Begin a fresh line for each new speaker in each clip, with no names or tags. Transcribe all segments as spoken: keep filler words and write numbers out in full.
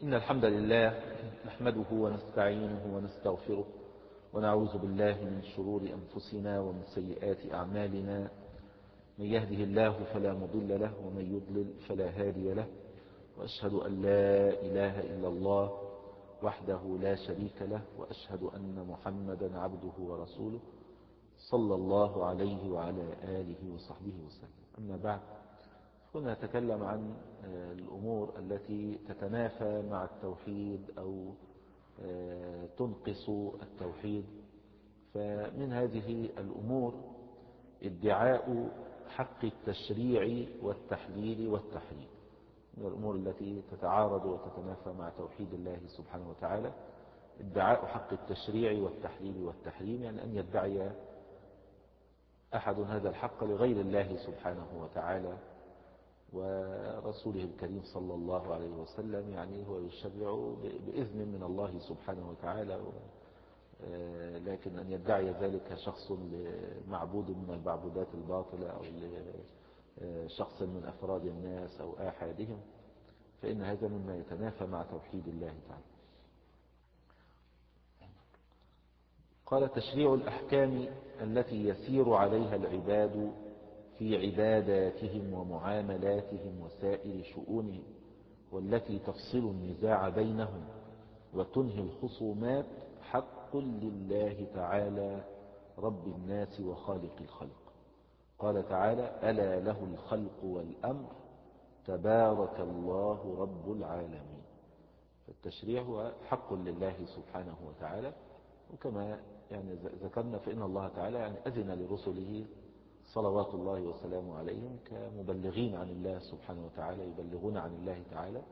إن الحمد لله نحمده ونستعينه ونستغفره ونعوذ بالله من شرور أنفسنا ومن سيئات أعمالنا. من يهده الله فلا مضل له ومن يضلل فلا هادي له، وأشهد أن لا إله إلا الله وحده لا شريك له، وأشهد أن محمدا عبده ورسوله صلى الله عليه وعلى آله وصحبه وسلم. أما بعد، كنا نتكلم عن الأمور التي تتنافى مع التوحيد أو تنقص التوحيد. فمن هذه الأمور ادعاء حق التشريع والتحليل والتحريم، من الأمور التي تتعارض وتتنافى مع توحيد الله سبحانه وتعالى. ادعاء حق التشريع والتحليل والتحريم، يعني أن يدعي أحد هذا الحق لغير الله سبحانه وتعالى ورسوله الكريم صلى الله عليه وسلم، يعني هو يشرع بإذن من الله سبحانه وتعالى، لكن أن يدعي ذلك شخص لمعبود من المعبودات الباطلة أو لشخص من أفراد الناس أو آحادهم، فإن هذا مما يتنافى مع توحيد الله تعالى. قال: تشريع الأحكام التي يسير عليها العباد في عباداتهم ومعاملاتهم وسائر شؤونهم، والتي تفصل النزاع بينهم وتنهي الخصومات، حق لله تعالى رب الناس وخالق الخلق. قال تعالى: ألا له الخلق والأمر تبارك الله رب العالمين. فالتشريع هو حق لله سبحانه وتعالى، وكما يعني ذكرنا فإن الله تعالى يعني أذن لرسله صلوات الله وسلامه عليهم كمبلغين عن الله سبحانه وتعالى، يبلغون عن الله تعالى،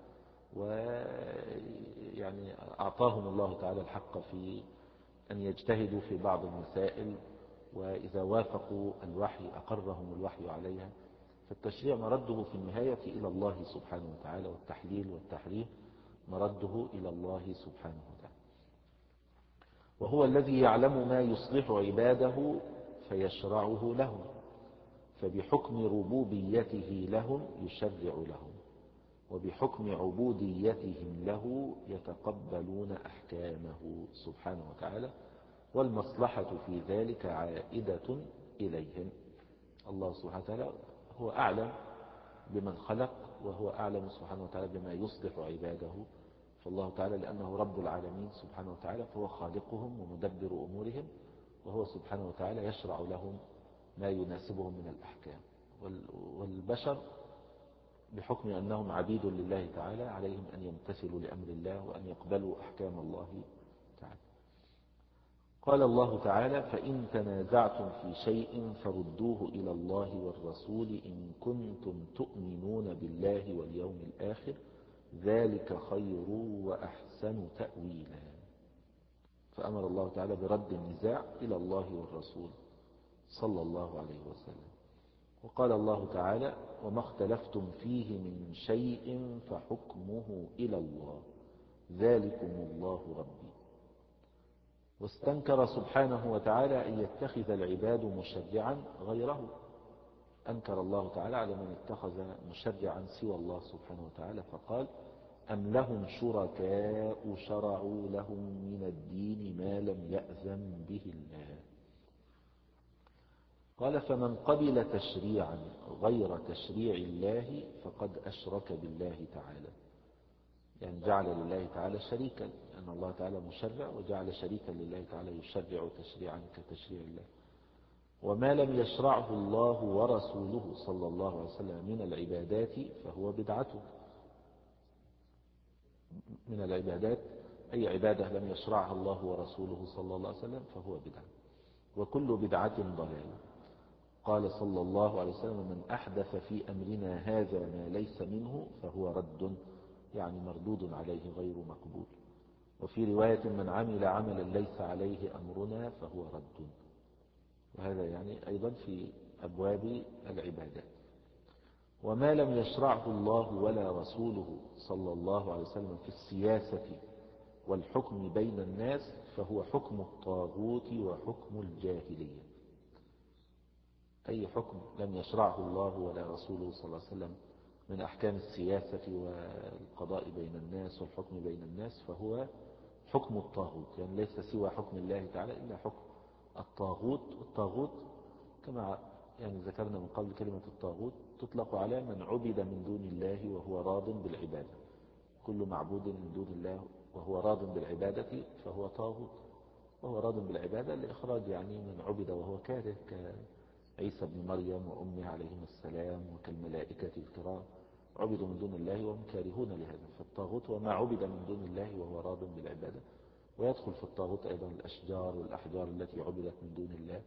ويعني أعطاهم الله تعالى الحق في أن يجتهدوا في بعض المسائل، وإذا وافقوا الوحي أقرهم الوحي عليها. فالتشريع مرده في النهاية إلى الله سبحانه وتعالى، والتحليل والتحريم مرده إلى الله سبحانه وتعالى. وهو الذي يعلم ما يصلح عباده فيشرعه لهم، فبحكم ربوبيته لهم يشرع لهم، وبحكم عبوديتهم له يتقبلون أحكامه سبحانه وتعالى، والمصلحة في ذلك عائدة إليهم. الله سبحانه وتعالى هو أعلم بمن خلق، وهو أعلم سبحانه وتعالى بما يصلح عباده. فالله تعالى لأنه رب العالمين سبحانه وتعالى فهو خالقهم ومدبر أمورهم، وهو سبحانه وتعالى يشرع لهم ما يناسبهم من الأحكام. والبشر بحكم أنهم عبيد لله تعالى عليهم أن يمتثلوا لأمر الله وأن يقبلوا أحكام الله تعالى. قال الله تعالى: فإن تنازعتم في شيء فردوه إلى الله والرسول إن كنتم تؤمنون بالله واليوم الآخر، ذلك خير وأحسن تأويلا. فأمر الله تعالى برد النزاع إلى الله والرسول صلى الله عليه وسلم. وقال الله تعالى: وما اختلفتم فيه من شيء فحكمه إلى الله ذلكم الله ربي. واستنكر سبحانه وتعالى أن يتخذ العباد مشرعا غيره. أنكر الله تعالى على من اتخذ مشرعا سوى الله سبحانه وتعالى، فقال: أم لهم شركاء شرعوا لهم من الدين ما لم يأذن به الله. قال: فمن قبل تشريعا غير تشريع الله فقد أشرك بالله تعالى، يعني جعل لله تعالى شريكا، أن الله تعالى مشرع وجعل شريكا لله تعالى يشرع تشريعا كتشريع الله. وما لم يشرعه الله ورسوله صلى الله عليه وسلم من العبادات فهو بدعته. من العبادات أي عبادة لم يشرعها الله ورسوله صلى الله عليه وسلم فهو بدعة، وكل بدعة ضلالة. قال صلى الله عليه وسلم: من أحدث في أمرنا هذا ما ليس منه فهو رد، يعني مردود عليه غير مقبول. وفي رواية: من عمل عملا ليس عليه أمرنا فهو رد. وهذا يعني أيضا في أبواب العبادات. وما لم يشرعه الله ولا رسوله صلى الله عليه وسلم في السياسة والحكم بين الناس فهو حكم الطاغوت وحكم الجاهلية. أي حكم لم يشرعه الله ولا رسوله صلى الله عليه وسلم من أحكام السياسة والقضاء بين الناس والحكم بين الناس، فهو حكم الطاغوت، يعني ليس سوى حكم الله تعالى إلا حكم الطاغوت. والطاغوت كما يعني ذكرنا من قبل كلمة الطاغوت تطلق على من عبد من دون الله وهو راض بالعبادة. كل معبود من دون الله وهو راض بالعبادة فهو طاغوت. وهو راض بالعبادة لإخراج يعني من عبد وهو كاره، كعيسى بن مريم وأمه عليهم السلام وكالملائكة الكرام، عبدوا من دون الله وهم كارهون لهذا. فالطاغوت وما عبد من دون الله وهو راض بالعبادة. ويدخل في الطاغوت أيضا الأشجار والأحجار التي عبدت من دون الله،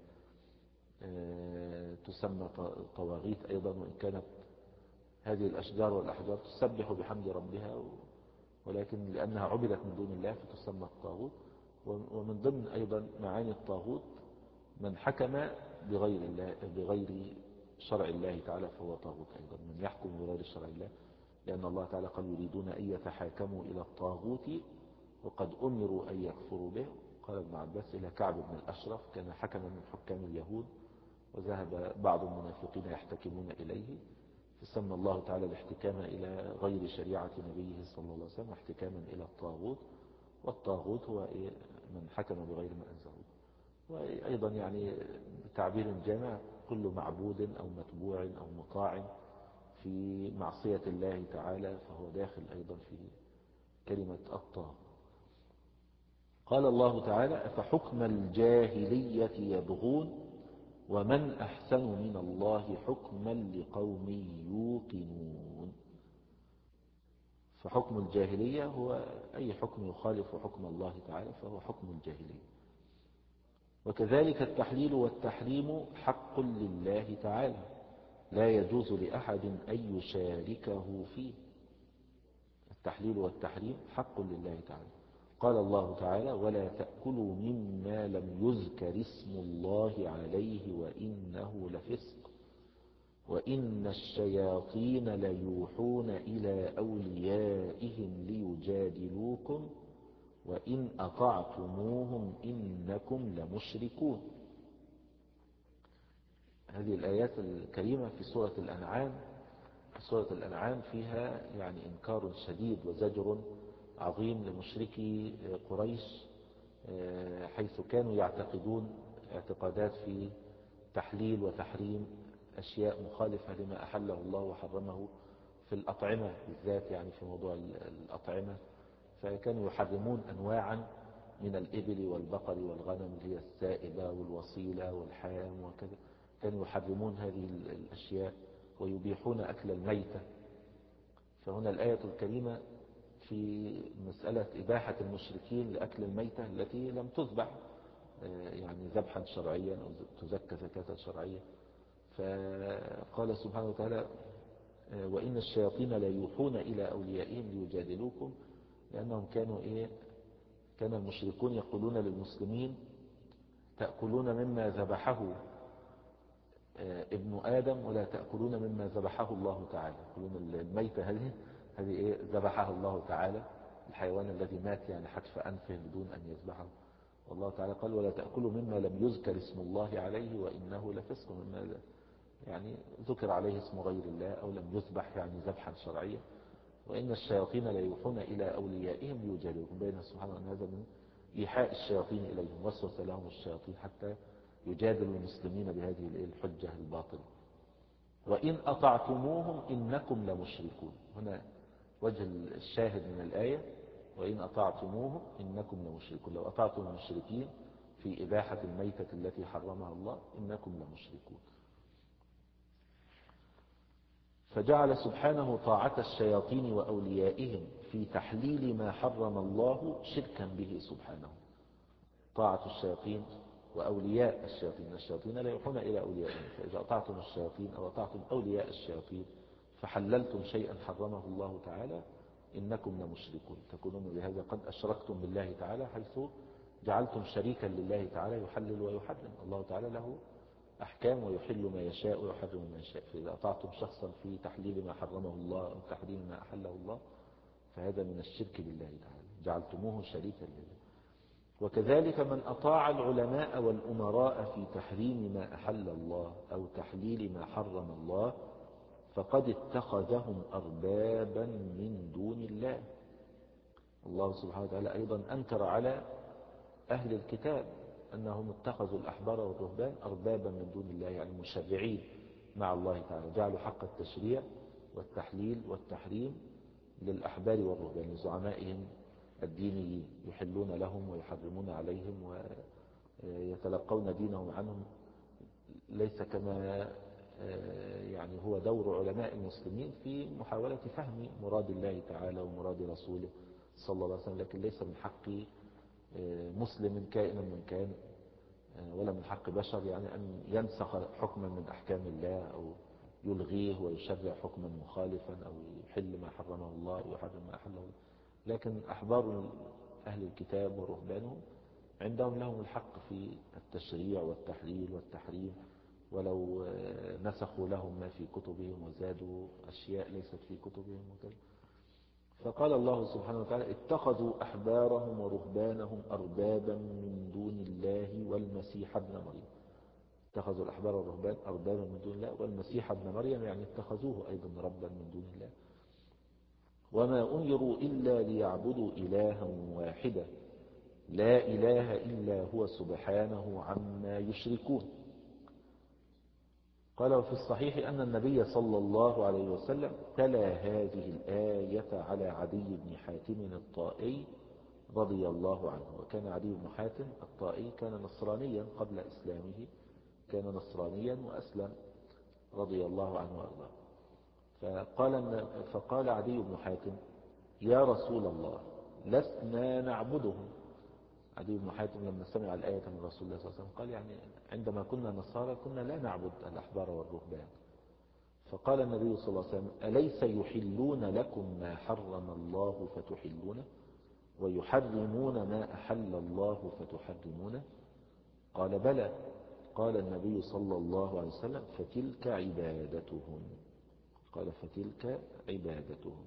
تسمى طواغيت أيضا، وإن كانت هذه الأشجار والأحجار تسبح بحمد ربها، ولكن لأنها عبدت من دون الله فتسمى الطاغوت. ومن ضمن أيضا معاني الطاغوت من حكم بغير الله بغير شرع الله تعالى فهو طاغوت أيضا، من يحكم بغير شرع الله، لأن الله تعالى قال يريدون أن يتحاكموا إلى الطاغوت وقد أمروا أن يكفروا به. قال ابن عباس إلى كعب بن الأشرف، كان حكما من حكام اليهود، وذهب بعض المنافقين يحتكمون إليه، فسمى الله تعالى الاحتكام إلى غير شريعة نبيه صلى الله عليه وسلم احتكاما إلى الطاغوت. والطاغوت هو من حكم بغير ما أنزل. وأيضا يعني بتعبير جامع كل معبود أو متبوع أو مطاع في معصية الله تعالى فهو داخل أيضا في كلمة الطاغوت. قال الله تعالى أفحكم الجاهلية يبغون ومن أحسن من الله حكما لقوم يوقنون. فحكم الجاهلية هو أي حكم يخالف حكم الله تعالى فهو حكم الجاهلية. وكذلك التحليل والتحريم حق لله تعالى لا يجوز لأحد أن يشاركه فيه. التحليل والتحريم حق لله تعالى. قال الله تعالى ولا تأكلوا مما لم يذكر اسم الله عليه وإنه لفسق وإن الشياطين ليوحون إلى أوليائهم ليجادلوكم وإن أطعتموهم إنكم لمشركون. هذه الآيات الكريمة في سورة الأنعام. سورة الأنعام فيها يعني إنكار شديد وزجر عظيم لمشركي قريش، حيث كانوا يعتقدون اعتقادات في تحليل وتحريم أشياء مخالفة لما أحله الله وحرمه في الأطعمة بالذات، يعني في موضوع الأطعمة. فكانوا يحرمون أنواعا من الإبل والبقر والغنم اللي هي السائبة والوصيلة والحام وكذا، كانوا يحرمون هذه الأشياء ويبيحون أكل الميتة. فهنا الآية الكريمة في مسألة إباحة المشركين لأكل الميتة التي لم تذبح يعني ذبحا شرعيا أو تزكى زكاة شرعية. فقال سبحانه وتعالى وإن الشياطين ليوحون إلى أوليائهم ليجادلوكم، لأنهم كانوا إيه كان المشركون يقولون للمسلمين تأكلون مما ذبحه ابن آدم ولا تأكلون مما ذبحه الله تعالى. يقولون الميتة هذه هذه إيه ذبحها الله تعالى، الحيوان الذي مات يعني حتف أنفه بدون أن يذبحه. والله تعالى قال ولا تأكلوا مما لم يذكر اسم الله عليه وإنه لفسق، مما يعني ذكر عليه اسم غير الله أو لم يذبح يعني ذبحا شرعيا. وإن الشياطين ليوحون إلى أوليائهم ليجادلوكم، بين سبحانه أن هذا من إيحاء الشياطين إليهم، وسوس لهم الشياطين حتى يجادلوا المسلمين بهذه الحجة الباطلة. وإن أطعتموهم إنكم لمشركون. هنا وجه الشاهد من الآية وإن أطعتموهم إنكم لمشركون. لو أطعتم المشركين في إباحة الميتة التي حرمها الله إنكم لمشركون. فجعل سبحانه طاعة الشياطين وأوليائهم في تحليل ما حرم الله شركا به سبحانه. طاعة الشياطين وأولياء الشياطين، الشياطين لا يوحون إلى أوليائهم، فإذا أطعتم الشياطين أو أطعتم أولياء الشياطين فحللتم شيئا حرمه الله تعالى إنكم لمشركون، تكونون بهذا قد أشركتم بالله تعالى، حيث جعلتم شريكا لله تعالى يحلل ويحرم. الله تعالى له أحكام ويحل ما يشاء ويحرم ما يشاء. فإذا أطعتم شخصا في تحليل ما حرمه الله أو تحريم ما أحله الله فهذا من الشرك بالله تعالى، جعلتموه شريكا لله. وكذلك من أطاع العلماء والأمراء في تحريم ما أحل الله أو تحليل ما حرم الله فقد اتخذهم أربابا من دون الله. الله سبحانه وتعالى أيضا أنكر على أهل الكتاب أنهم اتخذوا الأحبار والرهبان أربابا من دون الله، يعني مشرعين مع الله تعالى، جعلوا حق التشريع والتحليل والتحريم للأحبار والرهبان لزعمائهم الدينيين، يحلون لهم ويحرمون عليهم ويتلقون دينهم عنهم، ليس كما يعني هو دور علماء المسلمين في محاولة فهم مراد الله تعالى ومراد رسوله صلى الله عليه وسلم، لكن ليس من حق مسلم كائنا من كان ولا من حق بشر يعني أن ينسخ حكما من أحكام الله أو يلغيه ويشرع حكما مخالفا أو يحل ما حرمه الله ويحرم ما أحله الله. لكن أحبار أهل الكتاب ورهبانهم عندهم لهم الحق في التشريع والتحليل والتحريم، ولو نسخوا لهم ما في كتبهم وزادوا أشياء ليست في كتبهم وكذا. فقال الله سبحانه وتعالى اتخذوا أحبارهم ورهبانهم أربابا من دون الله والمسيح ابن مريم. اتخذوا الأحبار والرهبان أربابا من دون الله والمسيح ابن مريم، يعني اتخذوه أيضا ربا من دون الله. وما أمروا إلا ليعبدوا إلها واحدا لا إله إلا هو سبحانه عما يشركون. قال وفي الصحيح أن النبي صلى الله عليه وسلم تلا هذه الآية على عدي بن حاتم الطائي رضي الله عنه. وكان عدي بن حاتم الطائي كان نصرانيا قبل إسلامه، كان نصرانيا وأسلم رضي الله عنه وأرضاه. فقال, فقال عدي بن حاتم يا رسول الله لسنا نعبدهم. عدي بن حاتم لما سمع الآية من رسول الله صلى الله عليه وسلم قال يعني عندما كنا نصارى كنا لا نعبد الأحبار والرهبان. فقال النبي صلى الله عليه وسلم أليس يحلون لكم ما حرم الله فتحلونه ويحرمون ما أحل الله فتحرمونه؟ قال بلى. قال النبي صلى الله عليه وسلم فتلك عبادتهم. قال فتلك عبادتهم.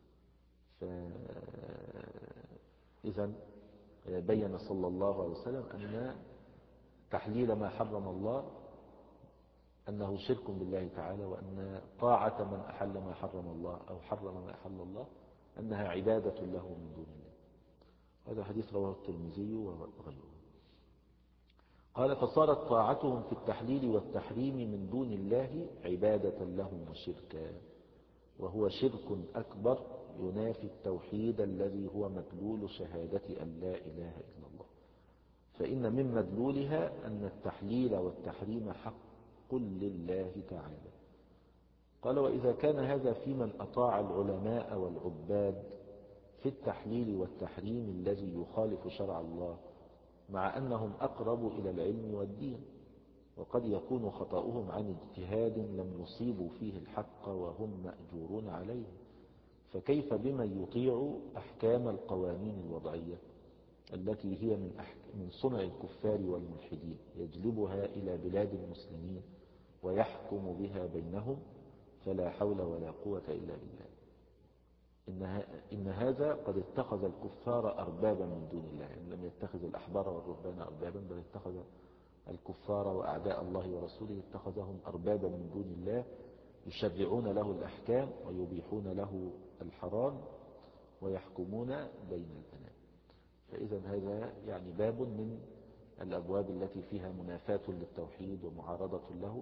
فإذا بين صلى الله عليه وسلم أن تحليل ما حرم الله أنه شرك بالله تعالى، وأن طاعة من أحل ما حرم الله أو حرم ما أحل الله أنها عبادة له من دون الله. هذا حديث رواه الترمذي وغيره. قال فصارت طاعتهم في التحليل والتحريم من دون الله عبادة لهم وشركا، وهو شرك أكبر ينافي التوحيد الذي هو مدلول شهادة أن لا إله إلا الله. فإن من مدلولها أن التحليل والتحريم حق لله تعالى. قال وإذا كان هذا في من أطاع العلماء والعباد في التحليل والتحريم الذي يخالف شرع الله، مع أنهم أقرب إلى العلم والدين، وقد يكون خطأهم عن اجتهاد لم يصيبوا فيه الحق وهم مأجورون عليه، فكيف بمن يطيع أحكام القوانين الوضعية التي هي من, من صنع الكفار والملحدين يجلبها إلى بلاد المسلمين ويحكم بها بينهم، فلا حول ولا قوة إلا بالله. إن, إن هذا قد اتخذ الكفار أربابا من دون الله، يعني لم يتخذ الأحبار والرهبان أربابا، بل اتخذ الكفار وأعداء الله ورسوله اتخذهم أربابا من دون الله يشرعون له الأحكام ويبيحون له الحرام ويحكمون بين الأنام. فإذا هذا يعني باب من الأبواب التي فيها منافاة للتوحيد ومعارضة له،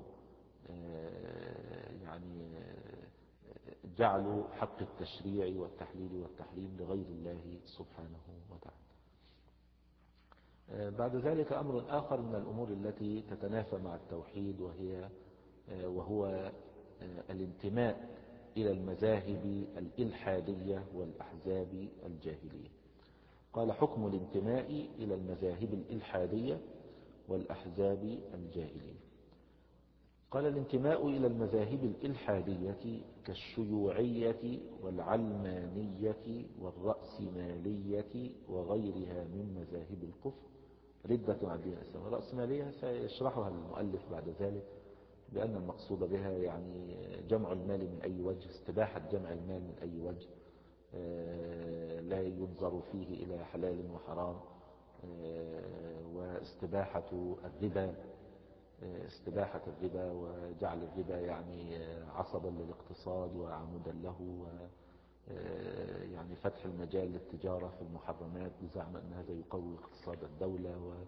يعني جعلوا حق التشريع والتحليل والتحريم لغير الله سبحانه وتعالى. بعد ذلك أمر آخر من الأمور التي تتنافى مع التوحيد، وهي وهو الانتماء إلى المذاهب الإلحادية والأحزاب الجاهلية. قال حكم الانتماء إلى المذاهب الإلحادية والأحزاب الجاهلية. قال الانتماء إلى المذاهب الإلحادية كالشيوعية والعلمانية والرأسمالية وغيرها من مذاهب الكفر ردة عن دين الإسلام. الرأسمالية سيشرحها المؤلف بعد ذلك بأن المقصود بها يعني جمع المال من أي وجه، استباحة جمع المال من أي وجه، لا ينظر فيه إلى حلال وحرام، واستباحة الربا استباحة الربا وجعل الربا يعني عصبا للاقتصاد وعمودا له، يعني فتح المجال للتجارة في المحرمات بزعم أن هذا يقوي اقتصاد الدولة، و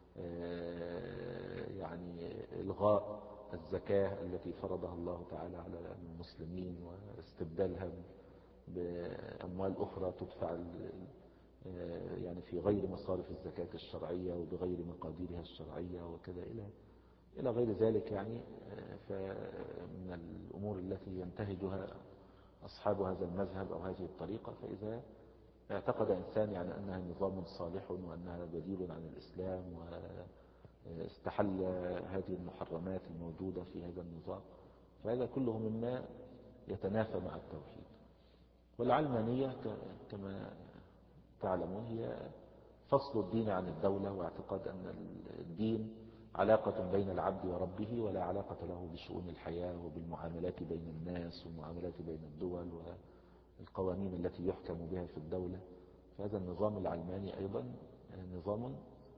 يعني إلغاء الزكاة التي فرضها الله تعالى على المسلمين واستبدالها بأموال أخرى تدفع يعني في غير مصارف الزكاة الشرعية وبغير مقاديرها الشرعية وكذا إلى إلى غير ذلك. يعني فمن الأمور التي ينتهجها أصحاب هذا المذهب أو هذه الطريقة، فإذا اعتقد إنسان يعني أنها نظام صالح وأنها بديل عن الإسلام واستحل هذه المحرمات الموجودة في هذا النظام، فهذا كله مما يتنافى مع التوحيد. والعلمانية كما تعلمون هي فصل الدين عن الدولة، واعتقاد أن الدين علاقة بين العبد وربه ولا علاقة له بشؤون الحياة وبالمعاملات بين الناس والمعاملات بين الدول والقوانين التي يحكم بها في الدولة. فهذا النظام العلماني أيضا نظام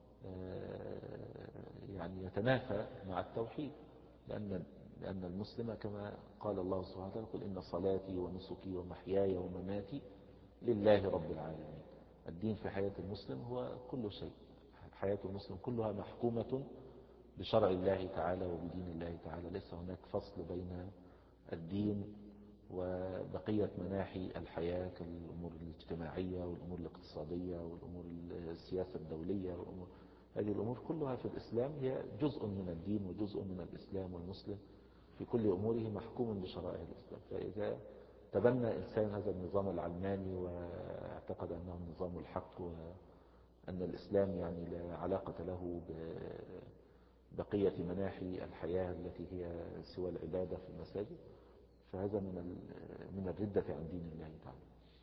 يعني يتنافى مع التوحيد، لأن لأن المسلم كما قال الله سبحانه وتعالى: قل إن صلاتي ونسكي ومحياي ومماتي لله رب العالمين. الدين في حياة المسلم هو كل شيء، حياة المسلم كلها محكومة بشرع الله تعالى وبدين الله تعالى، ليس هناك فصل بين الدين وبقية مناحي الحياة كالأمور الاجتماعية والأمور الاقتصادية والأمور السياسة الدولية والأمور هذه الأمور كلها في الإسلام هي جزء من الدين وجزء من الإسلام، والمسلم في كل أموره محكوم بشرائع الإسلام. فإذا تبنى إنسان هذا النظام العلماني واعتقد أنه النظام الحق وأن الإسلام يعني لا علاقة له ببقية مناحي الحياة التي هي سوى العبادة في المساجد، فهذا من من الردة عن دين الله تعالى.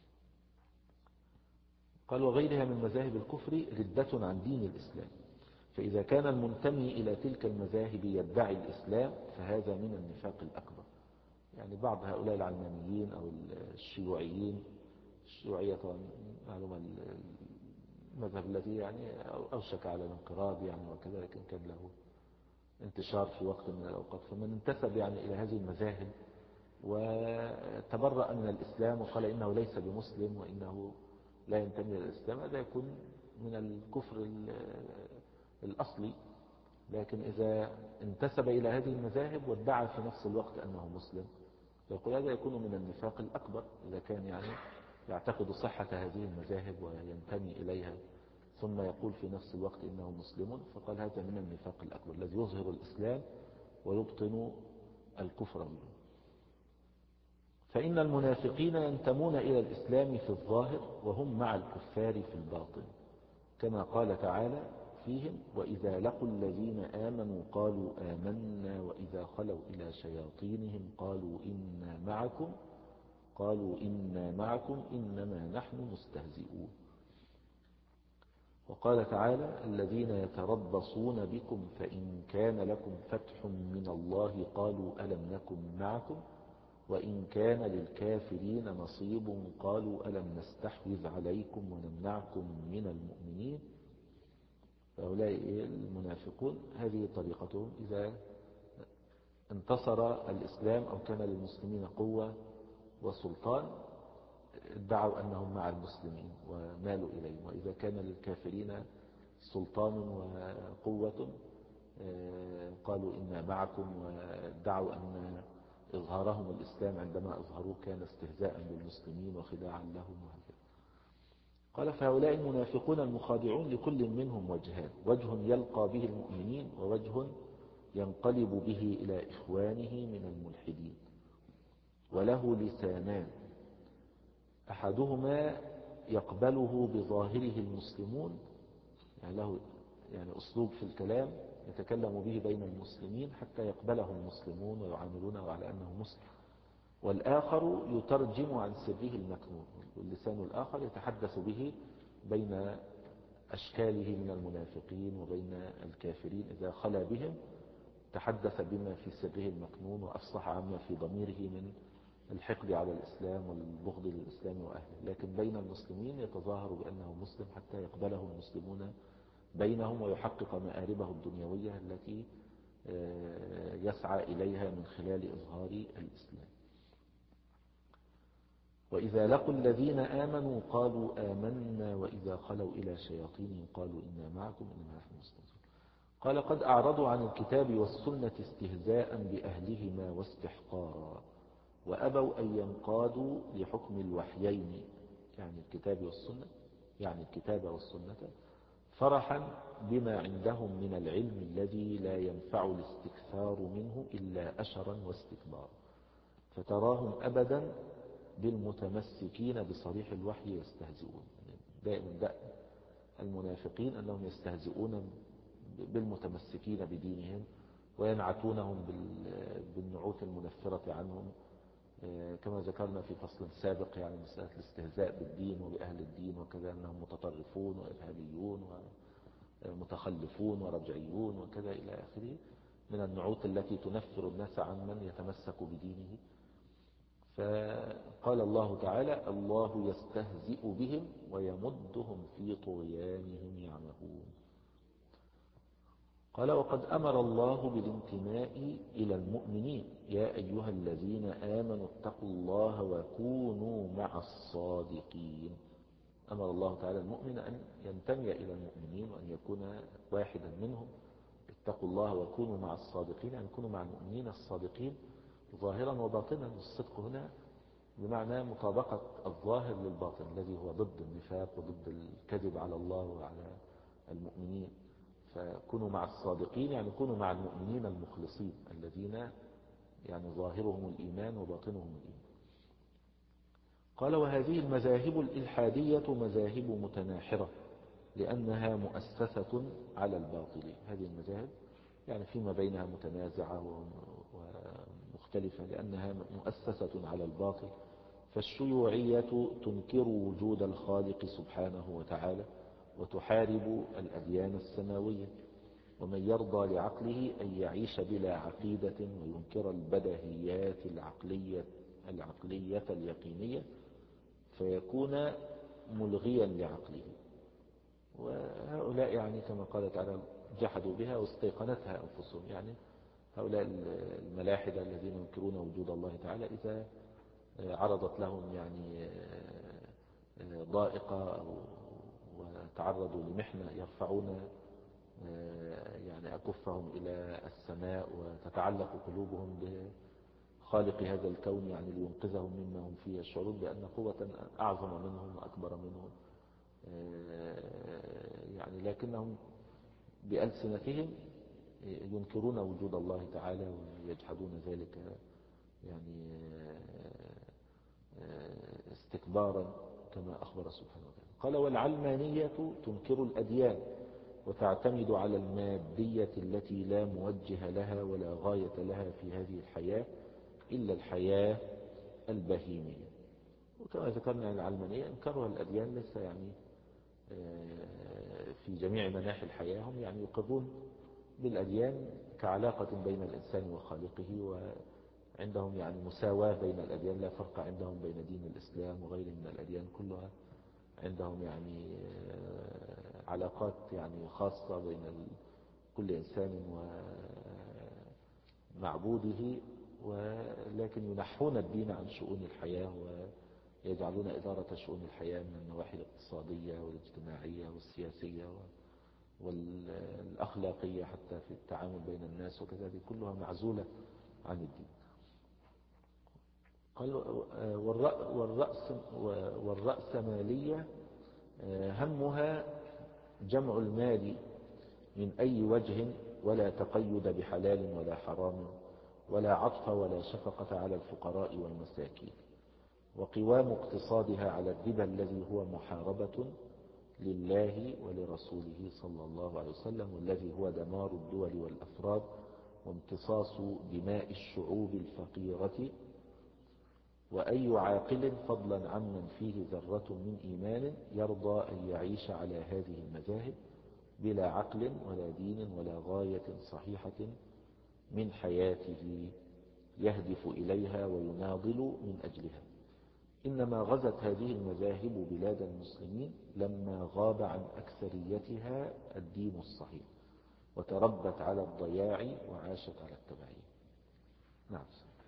قال: وغيرها من مذاهب الكفر ردة عن دين الإسلام، فإذا كان المنتمي إلى تلك المذاهب يدعي الإسلام فهذا من النفاق الأكبر. يعني بعض هؤلاء العلمانيين أو الشيوعيين، الشيوعية طبعا معلومة المذهب الذي يعني أوشك على الانقراض يعني وكذا، لكن كان له انتشار في وقت من الأوقات، فمن انتسب يعني إلى هذه المذاهب وتبرأ من الإسلام وقال إنه ليس بمسلم وإنه لا ينتمي إلى الإسلام، هذا يكون من الكفر الأصلي. لكن إذا انتسب إلى هذه المذاهب وادعى في نفس الوقت أنه مسلم، فيقول هذا يكون من النفاق الأكبر. إذا كان يعني يعتقد صحة هذه المذاهب وينتمي إليها ثم يقول في نفس الوقت إنه مسلم، فقال هذا من النفاق الأكبر الذي يظهر الإسلام ويبطن الكفر منه. فإن المنافقين ينتمون إلى الإسلام في الظاهر وهم مع الكفار في الباطن، كما قال تعالى فيهم: وإذا لقوا الذين آمنوا قالوا آمنا وإذا خلوا إلى شياطينهم قالوا إنا معكم قالوا إنا معكم إنما نحن مستهزئون. وقال تعالى: الذين يتربصون بكم فإن كان لكم فتح من الله قالوا ألم نكن معكم وإن كان للكافرين نصيب قالوا ألم نستحوذ عليكم ونمنعكم من المؤمنين. فهؤلاء المنافقون هذه طريقتهم، إذا انتصر الإسلام أو كان للمسلمين قوة وسلطان ادعوا أنهم مع المسلمين ومالوا إليهم، وإذا كان للكافرين سلطان وقوة قالوا إنا معكم، وادعوا أن إظهارهم الإسلام عندما أظهروه كان استهزاء بالمسلمين وخداعا لهم وهكذا. قال: فهؤلاء المنافقون المخادعون لكل منهم وجهان: وجه يلقى به المؤمنين ووجه ينقلب به إلى إخوانه من الملحدين، وله لسانان أحدهما يقبله بظاهره المسلمون، يعني له يعني أسلوب في الكلام يتكلم به بين المسلمين حتى يقبله المسلمون ويعاملونه على أنه مسلم، والآخر يترجم عن سره المكنون، واللسان الآخر يتحدث به بين أشكاله من المنافقين وبين الكافرين. إذا خلا بهم تحدث بما في سره المكنون وأفصح عما في ضميره من الحقد على الإسلام والبغض للإسلام وأهله، لكن بين المسلمين يتظاهر بأنه مسلم حتى يقبله المسلمون بينهم ويحقق مآربه الدنيوية التي يسعى إليها من خلال إظهار الإسلام. وإذا لقوا الذين آمنوا قالوا آمنا وإذا خلوا إلى شياطينهم قالوا إنا معكم إنما نحن مستهزئون. قال قد أعرضوا عن الكتاب والسنة استهزاء بأهلهما واستحقارا وأبوا أن ينقادوا لحكم الوحيين، يعني الكتاب والسنة، يعني الكتاب والسنة، فرحا بما عندهم من العلم الذي لا ينفع الاستكثار منه إلا أشرا واستكبارا، فتراهم أبدا بالمتمسكين بصريح الوحي يستهزئون. دائما دائما المنافقين أنهم يستهزئون بالمتمسكين بدينهم وينعتونهم بالنعوت المنفرة عنهم، كما ذكرنا في فصل سابق، يعني مسألة الاستهزاء بالدين وبأهل الدين وكذا، أنهم متطرفون وإرهابيون ومتخلفون ورجعيون وكذا إلى آخره من النعوت التي تنفر الناس عن من يتمسك بدينه. فقال الله تعالى الله يستهزئ بهم ويمدهم في طغيانهم يعمهون. قال وقد أمر الله بالانتماء إلى المؤمنين يا أيها الذين آمنوا اتقوا الله وكونوا مع الصادقين. أمر الله تعالى المؤمن أن ينتمي إلى المؤمنين وأن يكون واحدا منهم. اتقوا الله وكونوا مع الصادقين، أن يكونوا مع المؤمنين الصادقين ظاهرا وباطنا. الصدق هنا بمعنى مطابقة الظاهر للباطن الذي هو ضد النفاق وضد الكذب على الله وعلى المؤمنين. فكونوا مع الصادقين يعني كونوا مع المؤمنين المخلصين الذين يعني ظاهرهم الإيمان وباطنهم الإيمان. قال وهذه المذاهب الإلحادية مذاهب متناحرة لأنها مؤسسة على الباطل. هذه المذاهب يعني فيما بينها متنازعة ومختلفة لأنها مؤسسة على الباطل. فالشيوعية تنكر وجود الخالق سبحانه وتعالى وتحارب الأديان السماوية، ومن يرضى لعقله أن يعيش بلا عقيدة وينكر البدهيات العقلية, العقلية اليقينية فيكون ملغيا لعقله. وهؤلاء يعني كما قال تعالى جحدوا بها واستيقنتها أنفسهم، يعني هؤلاء الملاحدة الذين ينكرون وجود الله تعالى إذا عرضت لهم يعني ضائقة أو وتعرضوا لمحنة يرفعون يعني أكفهم إلى السماء وتتعلق قلوبهم بخالق هذا الكون يعني لينقذهم مما هم فيه، الشعور بأن قوة أعظم منهم وأكبر منهم، يعني لكنهم بألسنتهم ينكرون وجود الله تعالى ويجحدون ذلك يعني استكبارا كما أخبر سبحانه وتعالى. قال والعلمانية تنكر الأديان وتعتمد على المادية التي لا موجه لها ولا غاية لها في هذه الحياة إلا الحياة البهيمية. وكما ذكرنا العلمانية انكرها الأديان ليس يعني في جميع مناحي الحياة، هم يعني يقرون بالأديان كعلاقة بين الإنسان وخالقه، وعندهم يعني مساواة بين الأديان، لا فرق عندهم بين دين الإسلام وغيره من الأديان، كلها عندهم يعني علاقات يعني خاصة بين كل إنسان ومعبوده، ولكن ينحون الدين عن شؤون الحياة ويجعلون إدارة شؤون الحياة من النواحي الاقتصادية والاجتماعية والسياسية والأخلاقية حتى في التعامل بين الناس وكذا، كلها معزولة عن الدين. قال والرأس والرأسمالية همها جمع المال من أي وجه ولا تقيد بحلال ولا حرام ولا عطف ولا شفقة على الفقراء والمساكين، وقوام اقتصادها على الربا الذي هو محاربة لله ولرسوله صلى الله عليه وسلم، والذي هو دمار الدول والأفراد وامتصاص دماء الشعوب الفقيرة. وأي عاقل فضلا عمن فيه ذرة من إيمان يرضى أن يعيش على هذه المذاهب بلا عقل ولا دين ولا غاية صحيحة من حياته يهدف إليها ويناضل من أجلها. إنما غزت هذه المذاهب بلاد المسلمين لما غاب عن أكثريتها الدين الصحيح، وتربت على الضياع وعاشت على التبعية. نعم.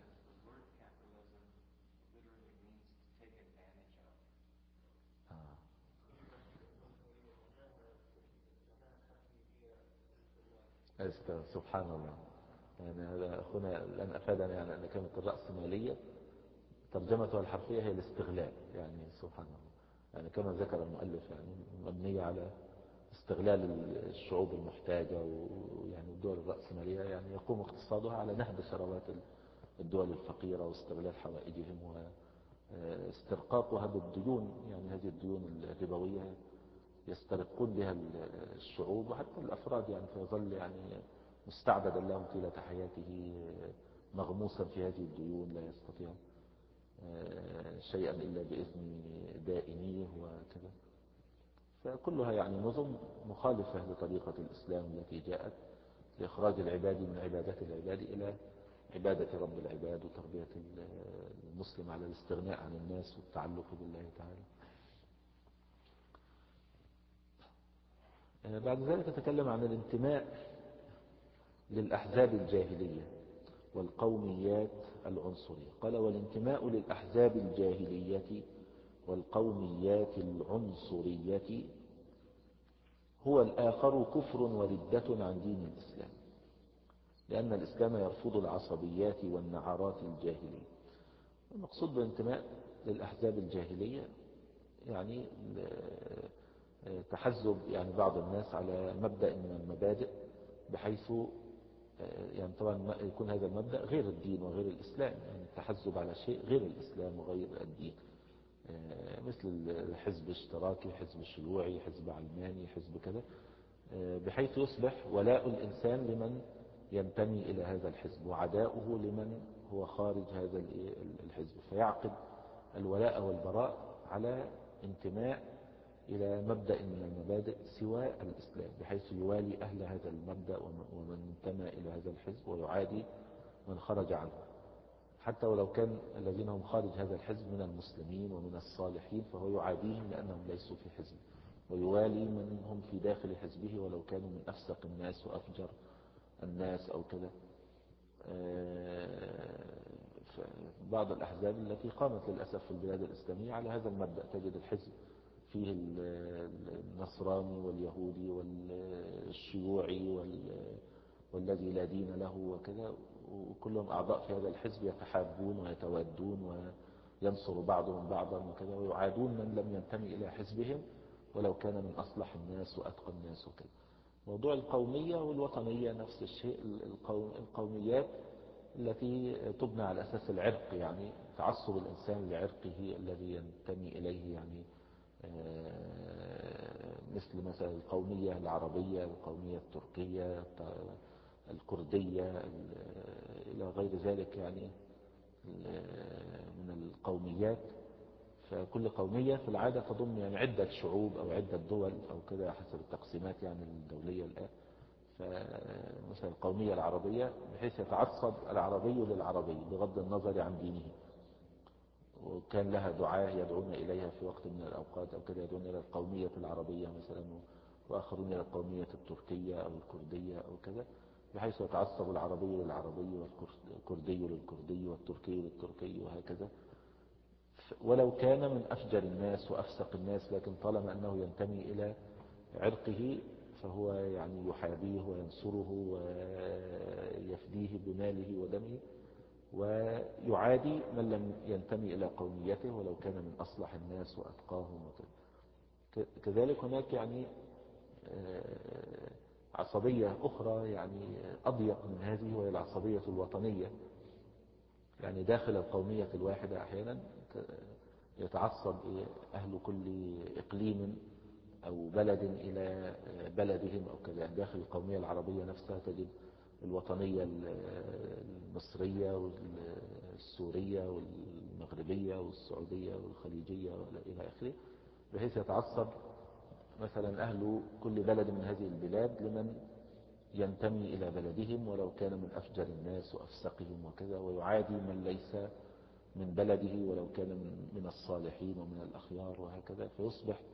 آه. سبحان الله. يعني هذا أخونا الآن أفادنا يعني أن كلمة الرأسمالية ترجمتها الحرفية هي الاستغلال. يعني سبحان الله، يعني كما ذكر المؤلف يعني مبنية على استغلال الشعوب المحتاجة، ويعني الدول الرأسمالية يعني يقوم اقتصادها على نهب ثروات الدول الفقيرة واستغلال حوائجهم واسترقاقها بالديون. يعني هذه الديون الربوية يسترقون بها الشعوب وحتى الأفراد، يعني فيظل يعني مستعبدا لهم طيلة حياته مغموسا في هذه الديون، لا يستطيع شيئا إلا بإذن دائنيه وكذا. فكلها يعني نظم مخالفة لطريقة الإسلام التي جاءت لإخراج العباد من عبادة العباد إلى عبادة رب العباد وتربية المسلم على الاستغناء عن الناس والتعلق بالله تعالى. بعد ذلك تكلم عن الانتماء للأحزاب الجاهلية والقوميات العنصرية. قال: والانتماء للأحزاب الجاهلية والقوميات العنصرية هو الآخر كفر وردة عن دين الإسلام، لأن الإسلام يرفض العصبيات والنعرات الجاهلية. المقصود بالانتماء للأحزاب الجاهلية يعني تحزب يعني بعض الناس على مبدأ من المبادئ، بحيث يعني طبعا يكون هذا المبدأ غير الدين وغير الإسلام، يعني التحزب على شيء غير الإسلام وغير الدين، مثل الحزب الاشتراكي، حزب شيوعي، حزب علماني، حزب كذا، بحيث يصبح ولاء الإنسان لمن ينتمي إلى هذا الحزب وعداؤه لمن هو خارج هذا الحزب، فيعقد الولاء والبراء على انتماء إلى مبدأ من المبادئ سوى الإسلام، بحيث يوالي أهل هذا المبدأ ومن انتمى إلى هذا الحزب ويعادي من خرج عنه، حتى ولو كان الذين هم خارج هذا الحزب من المسلمين ومن الصالحين فهو يعاديهم لأنهم ليسوا في حزب، ويوالي من هم في داخل حزبه ولو كانوا من أفسق الناس وأفجر الناس أو كذا. بعض الأحزاب التي قامت للأسف في البلاد الإسلامية على هذا المبدأ، تجد الحزب فيه النصراني واليهودي والشيوعي والذي لا دين له وكذا، وكلهم أعضاء في هذا الحزب يتحابون ويتوادون وينصر بعضهم بعضا وكذا، ويعادون من لم ينتمي إلى حزبهم ولو كان من أصلح الناس وأتقى الناس وكذا. موضوع القومية والوطنية نفس الشيء. القوميات التي تبنى على أساس العرق، يعني تعصب الإنسان لعرقه الذي ينتمي إليه، يعني مثل مثلا القومية العربية، القومية التركية، الكردية، إلى غير ذلك يعني من القوميات. فكل قومية في العادة تضم يعني عدة شعوب أو عدة دول أو كده حسب التقسيمات يعني الدولية الآن. فمثلا القومية العربية بحيث يتعصب العربي للعربي بغض النظر عن دينه، وكان لها دعاة يدعون إليها في وقت من الأوقات أو كده، يدعون إلى القومية العربية مثلا، وآخرون إلى القومية التركية أو الكردية أو كذا، بحيث يتعصب العربي للعربي والكردي للكردي والتركي للتركي وهكذا، ولو كان من أفجر الناس وأفسق الناس، لكن طالما أنه ينتمي إلى عرقه فهو يعني يحابيه وينصره ويفديه بماله ودمه، ويعادي من لم ينتمي إلى قوميته ولو كان من أصلح الناس وأتقاهم وكذا. كذلك هناك يعني عصبية أخرى يعني أضيق من هذه، وهي العصبية الوطنية. يعني داخل القومية الواحدة أحيانا يتعصب أهل كل إقليم أو بلد إلى بلدهم أو كذا. يعني داخل القومية العربية نفسها تجد الوطنية المصرية والسورية والمغربية والسعودية والخليجية إلى آخره، بحيث يتعصب مثلا أهل كل بلد من هذه البلاد لمن ينتمي إلى بلدهم ولو كان من أفجر الناس وأفسقهم وكذا، ويعادي من ليس من بلده ولو كان من الصالحين ومن الأخيار وهكذا. فيصبح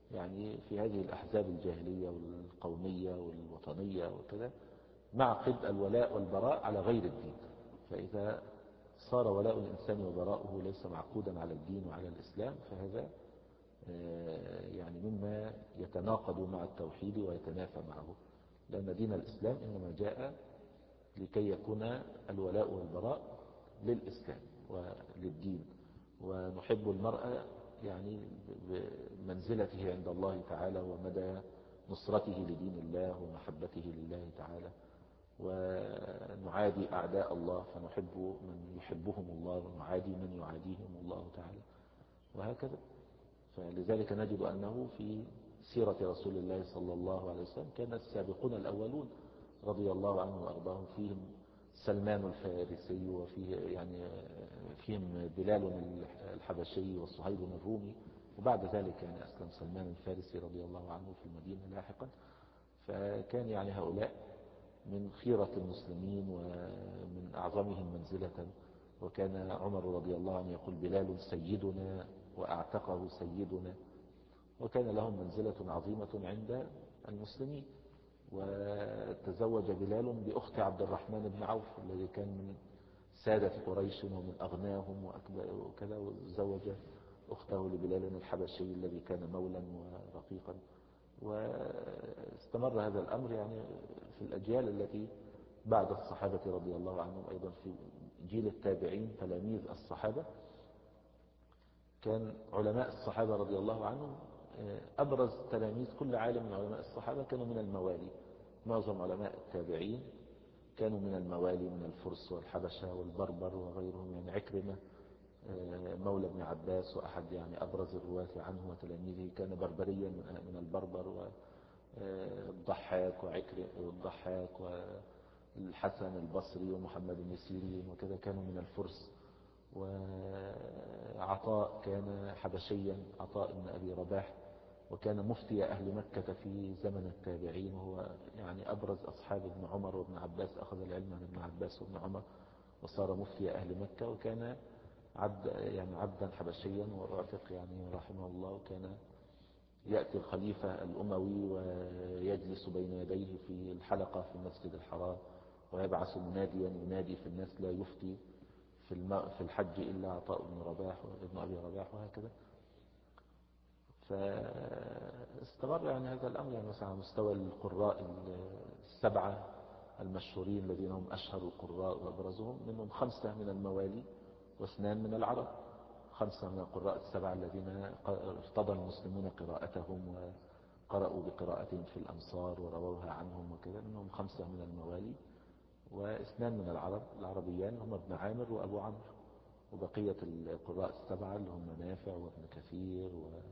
يعني في هذه الأحزاب الجاهلية والقومية والوطنية وكذا معقد الولاء والبراء على غير الدين. فإذا صار ولاء الإنسان وبراؤه ليس معقودا على الدين وعلى الإسلام فهذا يعني مما يتناقض مع التوحيد ويتنافى معه، لأن دين الإسلام إنما جاء لكي يكون الولاء والبراء للإسلام وللدين، ونحب المرأة يعني بمنزلته عند الله تعالى ومدى نصرته لدين الله ومحبته لله تعالى، ونعادي أعداء الله فنحب من يحبهم الله ونعادي من يعاديهم الله تعالى، وهكذا. فلذلك نجد أنه في سيرة رسول الله صلى الله عليه وسلم كان السابقون الأولون رضي الله عنهم وأرضاهم فيهم سلمان الفارسي، وفيه يعني فيهم بلال الحبشي وصهيب الرومي، وبعد ذلك يعني أسلم سلمان الفارسي رضي الله عنه في المدينة لاحقا. فكان يعني هؤلاء من خيرة المسلمين ومن أعظمهم منزلة. وكان عمر رضي الله عنه يقول بلال سيدنا وأعتقه سيدنا، وكان لهم منزلة عظيمة عند المسلمين. وتزوج بلال بأخت عبد الرحمن بن عوف الذي كان من سادة قريش ومن أغناهم وكذا، وزوج أخته لبلال الحبشي الذي كان مولا ورقيقا. واستمر هذا الأمر يعني في الأجيال التي بعد الصحابة رضي الله عنهم، أيضا في جيل التابعين تلاميذ الصحابة. كان علماء الصحابة رضي الله عنهم أبرز تلاميذ كل عالم من علماء الصحابة كانوا من الموالي. معظم علماء التابعين كانوا من الموالي من الفرس والحبشة والبربر وغيرهم. يعني عكرمة مولى ابن عباس وأحد يعني أبرز الرواة عنه وتلاميذه كان بربريا من البربر، والضحاك وعكرمة والضحاك والحسن البصري ومحمد بن سيرين وكذا كانوا من الفرس. وعطاء كان حبشيا، عطاء بن أبي رباح، وكان مفتي أهل مكة في زمن التابعين، وهو يعني أبرز أصحاب ابن عمر وابن عباس، أخذ العلم عن ابن عباس وابن عمر وصار مفتي أهل مكة. وكان عبد يعني عبدا حبشيا وأعتق يعني رحمه الله. وكان يأتي الخليفة الأموي ويجلس بين يديه في الحلقة في المسجد الحرام، ويبعث مناديا ينادي في الناس لا يفتي في في الحج إلا عطاء بن رباح وابن أبي رباح، وهكذا. فاستمر يعني هذا الأمر يعني مثلا على مستوى القراء السبعة المشهورين الذين هم أشهر القراء وأبرزهم، منهم خمسة من الموالي واثنان من العرب. خمسة من القراء السبعة الذين ارتضى المسلمون قراءتهم وقرأوا بقراءتهم في الأمصار ورووها عنهم وكذا، منهم خمسة من الموالي واثنان من العرب العربيان هم ابن عامر وأبو عمرو. وبقية القراء السبعة اللي هم نافع وابن كثير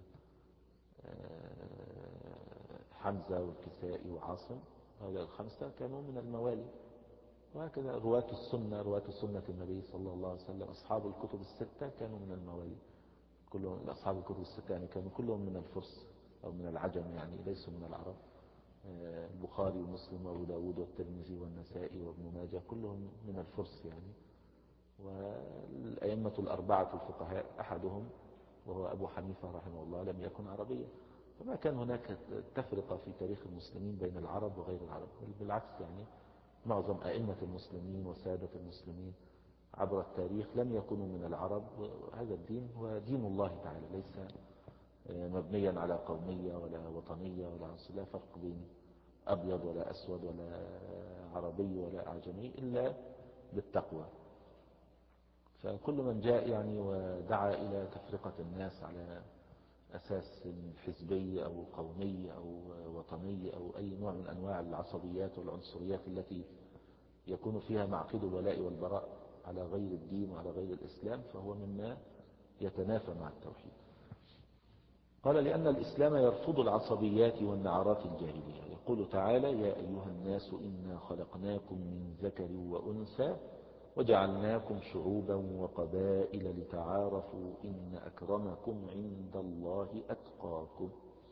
وحمزة والكسائي وعاصم، هؤلاء الخمسة كانوا من الموالي. وهكذا رواة السنة، رواة سنة النبي صلى الله عليه وسلم، أصحاب الكتب الستة كانوا من الموالي كلهم. أصحاب الكتب الستة يعني كانوا كلهم من الفرس أو من العجم، يعني ليسوا من العرب. البخاري ومسلم وابو داود والترمذي والنسائي وابن ماجه كلهم من الفرس يعني. والأئمة الأربعة الفقهاء أحدهم وهو أبو حنيفة رحمه الله لم يكن عربيا. فما كان هناك تفرقة في تاريخ المسلمين بين العرب وغير العرب، بالعكس يعني معظم أئمة المسلمين وسادة المسلمين عبر التاريخ لم يكونوا من العرب. هذا الدين هو دين الله تعالى، ليس مبنيا على قومية ولا وطنية ولا عنصر، لا فرق بين أبيض ولا أسود ولا عربي ولا أعجمي إلا بالتقوى. فكل من جاء يعني ودعا إلى تفرقة الناس على أساس حزبي أو قومي أو وطني أو أي نوع من أنواع العصبيات والعنصريات التي يكون فيها معقد الولاء والبراء على غير الدين وعلى غير الإسلام، فهو مما يتنافى مع التوحيد. قال لأن الإسلام يرفض العصبيات والنعرات الجاهلية. يقول تعالى يا أيها الناس إنا خلقناكم من ذكر وأنثى وجعلناكم شعوبا وقبائل لتعارفوا إن أكرمكم عند الله أتقاكم.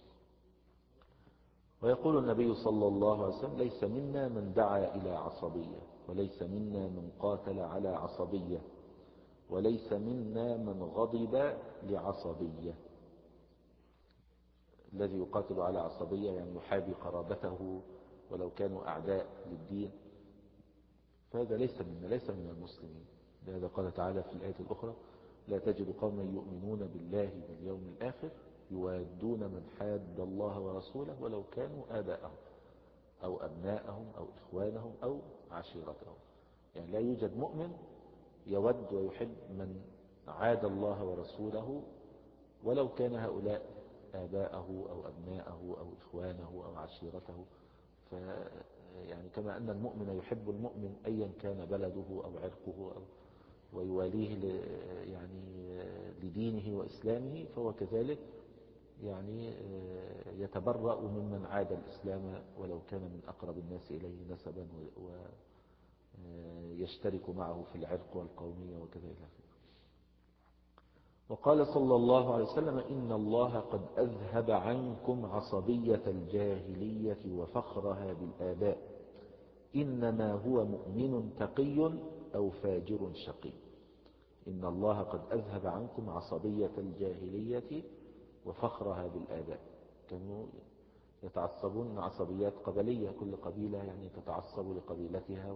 ويقول النبي صلى الله عليه وسلم ليس منا من دعا إلى عصبية، وليس منا من قاتل على عصبية، وليس منا من غضب لعصبية. الذي يقاتل على عصبية يعني يحابي قرابته ولو كانوا أعداء للدين، فهذا ليس منا، ليس من المسلمين. لهذا قال تعالى في الآية الأخرى: لا تجد قوما يؤمنون بالله واليوم الآخر يوادون من حاد الله ورسوله ولو كانوا آباءهم أو أبناءهم أو إخوانهم أو عشيرتهم. يعني لا يوجد مؤمن يود ويحب من عاد الله ورسوله ولو كان هؤلاء آباءه أو أبناءه أو إخوانه أو عشيرته. ف يعني كما أن المؤمن يحب المؤمن أيا كان بلده أو عرقه أو ويواليه يعني لدينه وإسلامه، فهو كذلك يعني يتبرأ ممن عاد الإسلام ولو كان من أقرب الناس إليه نسبا ويشترك معه في العرق والقومية وكذلك. وقال صلى الله عليه وسلم: إن الله قد أذهب عنكم عصبية الجاهلية وفخرها بالآباء، إنما هو مؤمن تقي أو فاجر شقي. إن الله قد أذهب عنكم عصبية الجاهلية وفخرها بالآباء. كانوا يتعصبون عصبيات قبلية، كل قبيلة يعني تتعصب لقبيلتها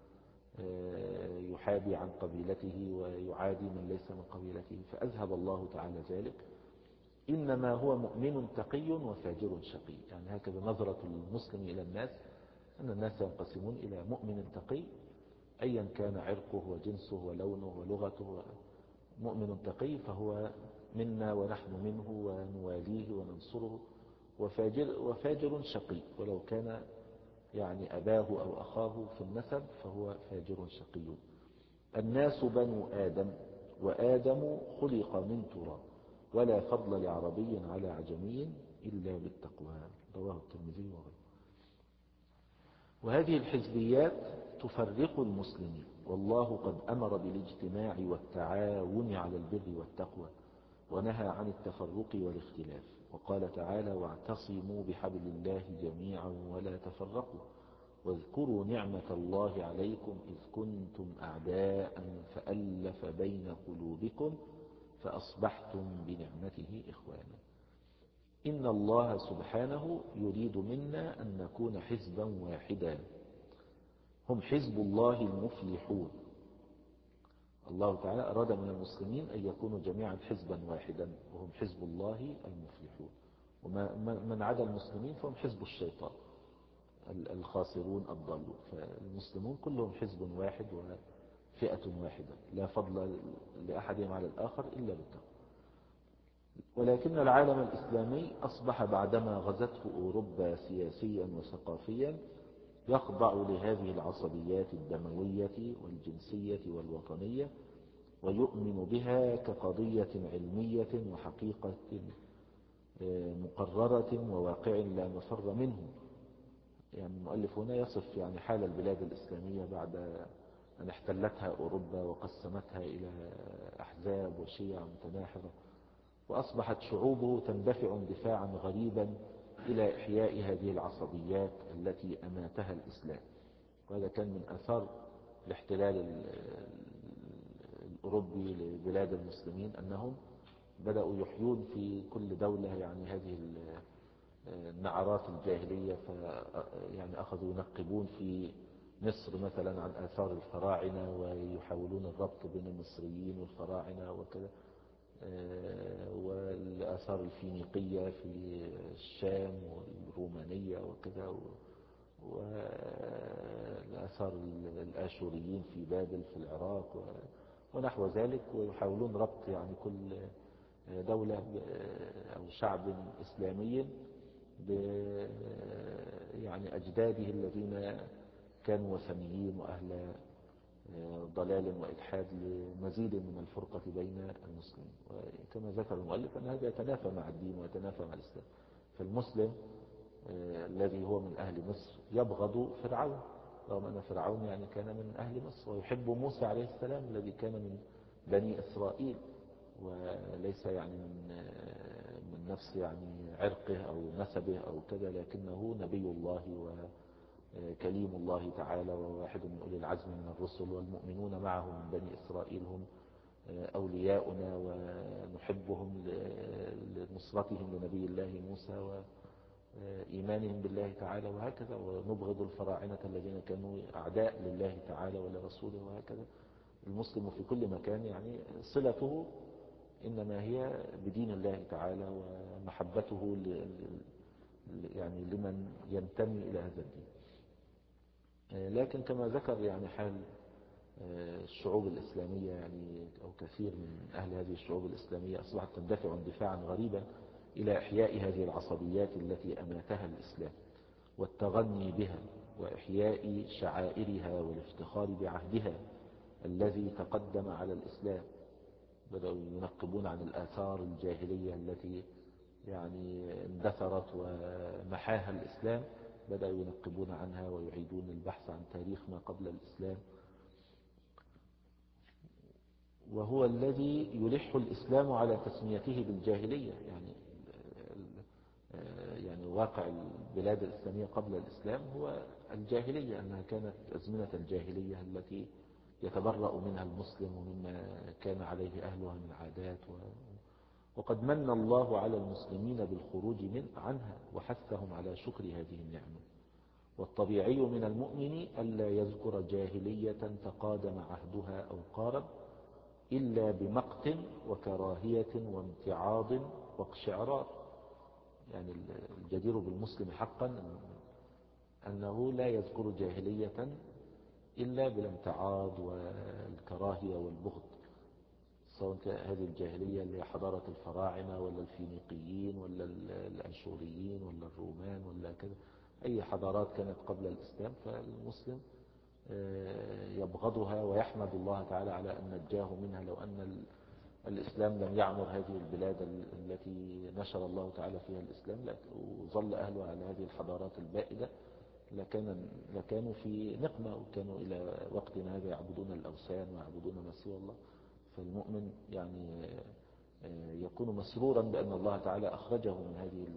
ويحابي عن قبيلته ويعادي من ليس من قبيلته، فأذهب الله تعالى ذلك. إنما هو مؤمن تقي وفاجر شقي. يعني هكذا نظرة المسلم إلى الناس، أن الناس ينقسمون إلى مؤمن تقي أيا كان عرقه وجنسه ولونه ولغته. مؤمن تقي فهو منا ونحن منه ونواليه وننصره. وفاجر, وفاجر شقي، ولو كان يعني أباه أو أخاه في النسب فهو فاجر شقي. الناس بنو آدم، وآدم خلق من تراب، ولا فضل لعربي على عجمي إلا بالتقوى. رواه الترمذي وغيره. وهذه الحزبيات تفرق المسلمين، والله قد أمر بالاجتماع والتعاون على البر والتقوى، ونهى عن التفرق والاختلاف. وقال تعالى: واعتصموا بحبل الله جميعا ولا تفرقوا، واذكروا نعمة الله عليكم إذ كنتم أعداء فألف بين قلوبكم فأصبحتم بنعمته إخوانا. إن الله سبحانه يريد منا أن نكون حزبا واحدا، هم حزب الله المفلحون. الله تعالى أراد من المسلمين أن يكونوا جميعا حزبا واحدا، وهم حزب الله المفلحون. ومن عدا المسلمين فهم حزب الشيطان الخاسرون الضالون. فالمسلمون كلهم حزب واحد وفئة واحدة، لا فضل لأحدهم على الآخر إلا بالتقوى. ولكن العالم الإسلامي أصبح بعدما غزته أوروبا سياسيا وثقافيا يخضع لهذه العصبيات الدموية والجنسية والوطنية، ويؤمن بها كقضية علمية وحقيقة مقررة وواقع لا مفر منه. يعني المؤلف هنا يصف يعني حال البلاد الإسلامية بعد أن احتلتها أوروبا وقسمتها إلى أحزاب وشيع متناحرة، وأصبحت شعوبه تندفع اندفاعا غريبا إلى إحياء هذه العصبيات التي أماتها الإسلام. وهذا كان من أثار الاحتلال الأوروبي لبلاد المسلمين، أنهم بدأوا يحيون في كل دولة يعني هذه النعرات الجاهلية. ف يعني أخذوا ينقبون في مصر مثلا عن آثار الفراعنة، ويحاولون الربط بين المصريين والفراعنة وكذا، والآثار الفينيقية في الشام والرومانية وكذا، والآثار الآشوريين في بابل في العراق ونحو ذلك. ويحاولون ربط يعني كل دولة أو شعب إسلامي ب يعني أجداده الذين كانوا وثنيين وأهل ضلال وإلحاد، لمزيد من الفرقة بين المسلمين. وكما ذكر المؤلف أن هذا يتنافى مع الدين ويتنافى مع الإسلام. فالمسلم الذي هو من أهل مصر يبغض فرعون، رغم أن فرعون يعني كان من أهل مصر، ويحب موسى عليه السلام الذي كان من بني إسرائيل، وليس يعني من من نفس يعني عرقه أو نسبه أو كذا، لكنه نبي الله وكليم الله تعالى وواحد من أولي العزم من الرسل. والمؤمنون معه من بني إسرائيل هم أولياؤنا ونحبهم لنصرتهم لنبي الله موسى وإيمانهم بالله تعالى وهكذا، ونبغض الفراعنة الذين كانوا أعداء لله تعالى ولرسوله وهكذا. المسلم في كل مكان يعني صلته إنما هي بدين الله تعالى ومحبته يعني لمن ينتمي إلى هذا الدين. لكن كما ذكر يعني حال الشعوب الإسلامية يعني أو كثير من أهل هذه الشعوب الإسلامية أصبحت تندفع اندفاعا غريبا إلى إحياء هذه العصبيات التي أماتها الإسلام والتغني بها وإحياء شعائرها والافتخار بعهدها الذي تقدم على الإسلام. بدأوا ينقبون عن الآثار الجاهلية التي يعني اندثرت ومحاها الإسلام، بدأوا ينقبون عنها ويعيدون البحث عن تاريخ ما قبل الإسلام، وهو الذي يلح الإسلام على تسميته بالجاهلية. يعني يعني واقع البلاد الإسلامية قبل الإسلام هو الجاهلية، أنها كانت أزمنة الجاهلية التي يتبرأ منها المسلم ومما كان عليه أهلها من عادات و... وقد من الله على المسلمين بالخروج من عنها وحثهم على شكر هذه النعمة. والطبيعي من المؤمن ألا يذكر جاهلية تقادم عهدها أو قارب إلا بمقت وكراهية وامتعاض واقشعرار. يعني الجدير بالمسلم حقا أنه لا يذكر جاهلية إلا بالامتعاض والكراهية والبغض، سواء هذه الجاهلية اللي حضارة الفراعنة ولا الفينيقيين ولا الأشوريين ولا الرومان ولا كذا، أي حضارات كانت قبل الإسلام فالمسلم يبغضها ويحمد الله تعالى على أن نجاه منها. لو أن الإسلام لم يعمر هذه البلاد التي نشر الله تعالى فيها الإسلام وظل أهلها على هذه الحضارات البائدة لكان لكانوا في نقمة، وكانوا إلى وقتنا هذا يعبدون الأوثان ويعبدون ما سوى الله. فالمؤمن يعني يكون مسرورا بأن الله تعالى أخرجه من هذه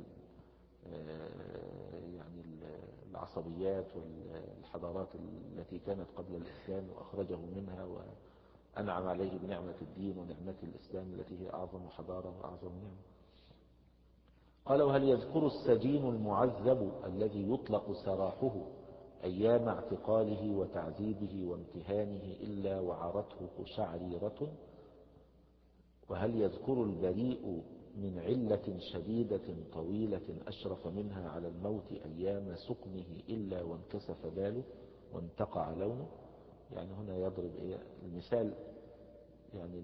يعني العصبيات والحضارات التي كانت قبل الإسلام وأخرجه منها وأنعم عليه بنعمة الدين ونعمة الإسلام التي هي أعظم حضارة وأعظم نعمة. قال: وهل يذكر السجين المعذب الذي يطلق سراحه أيام اعتقاله وتعذيبه وامتهانه إلا وعرته قشعريرة؟ وهل يذكر البريء من علة شديدة طويلة أشرف منها على الموت أيام سقمه إلا وانكسف باله وانتقع لونه؟ يعني هنا يضرب إيه المثال يعني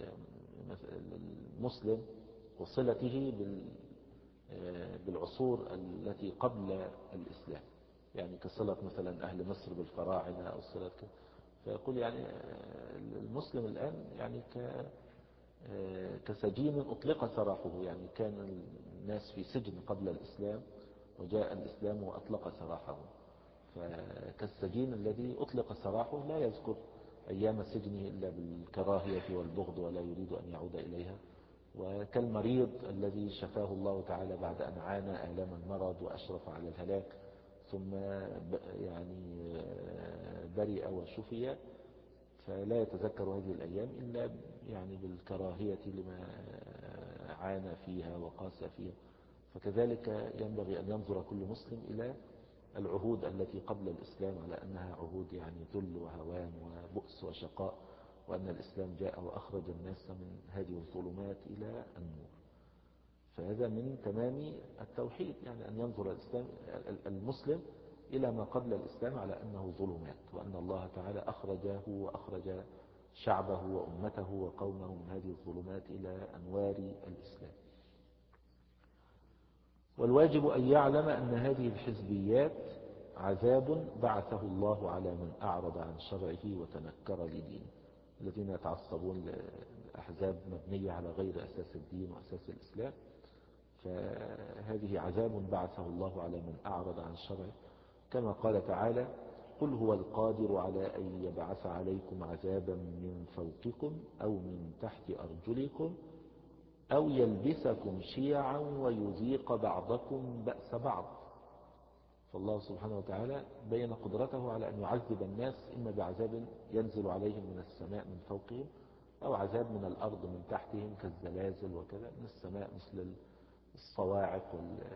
للمسلم وصلته بالعصور التي قبل الإسلام، يعني كصلة مثلا أهل مصر بالفراعنة أو صلة كده. فيقول يعني المسلم الآن يعني ك كسجين أطلق سراحه، يعني كان الناس في سجن قبل الإسلام وجاء الإسلام وأطلق سراحه، فكالسجين الذي أطلق سراحه لا يذكر أيام سجنه إلا بالكراهية والبغض ولا يريد أن يعود إليها، وكالمريض الذي شفاه الله تعالى بعد أن عانى آلام المرض وأشرف على الهلاك ثم يعني برئ وشفي، فلا يتذكر هذه الأيام إلا يعني بالكراهية لما عانى فيها وقاس فيها. فكذلك ينبغي أن ينظر كل مسلم إلى العهود التي قبل الإسلام على أنها عهود يعني ذل وهوان وبؤس وشقاء، وأن الإسلام جاء وأخرج الناس من هذه الظلمات إلى النور. فهذا من تمام التوحيد، يعني أن ينظر الإسلام المسلم إلى ما قبل الإسلام على أنه ظلمات، وأن الله تعالى أخرجه وأخرج شعبه وأمته وقومه من هذه الظلمات إلى أنوار الإسلام. والواجب أن يعلم أن هذه الحزبيات عذاب بعثه الله على من أعرض عن شرعه وتنكر لدينه. الذين يتعصبون لأحزاب مبنية على غير أساس الدين وأساس الإسلام، فهذه عذاب بعثه الله على من أعرض عن شرعه، كما قال تعالى: قل هو القادر على أن يبعث عليكم عذابا من فوقكم أو من تحت أرجلكم أو يلبسكم شيعا ويذيق بعضكم بأس بعض. فالله سبحانه وتعالى بين قدرته على أن يعذب الناس إما بعذاب ينزل عليهم من السماء من فوقهم أو عذاب من الأرض من تحتهم كالزلازل وكذا، من السماء مثل الصواعق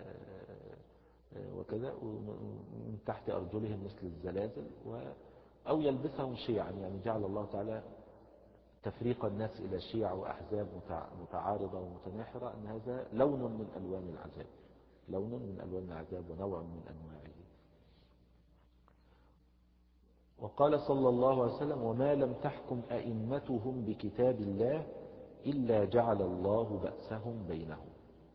وكذا، ومن تحت أرجلهم مثل الزلازل، أو يلبسهم شيعا، يعني جعل الله تعالى تفريق الناس إلى شيع وأحزاب متعارضة ومتناحرة، أن هذا لون من ألوان العذاب، لون من ألوان العذاب ونوع من أنواعه. وقال صلى الله عليه وسلم: وما لم تحكم أئمتهم بكتاب الله إلا جعل الله بأسهم بينهم.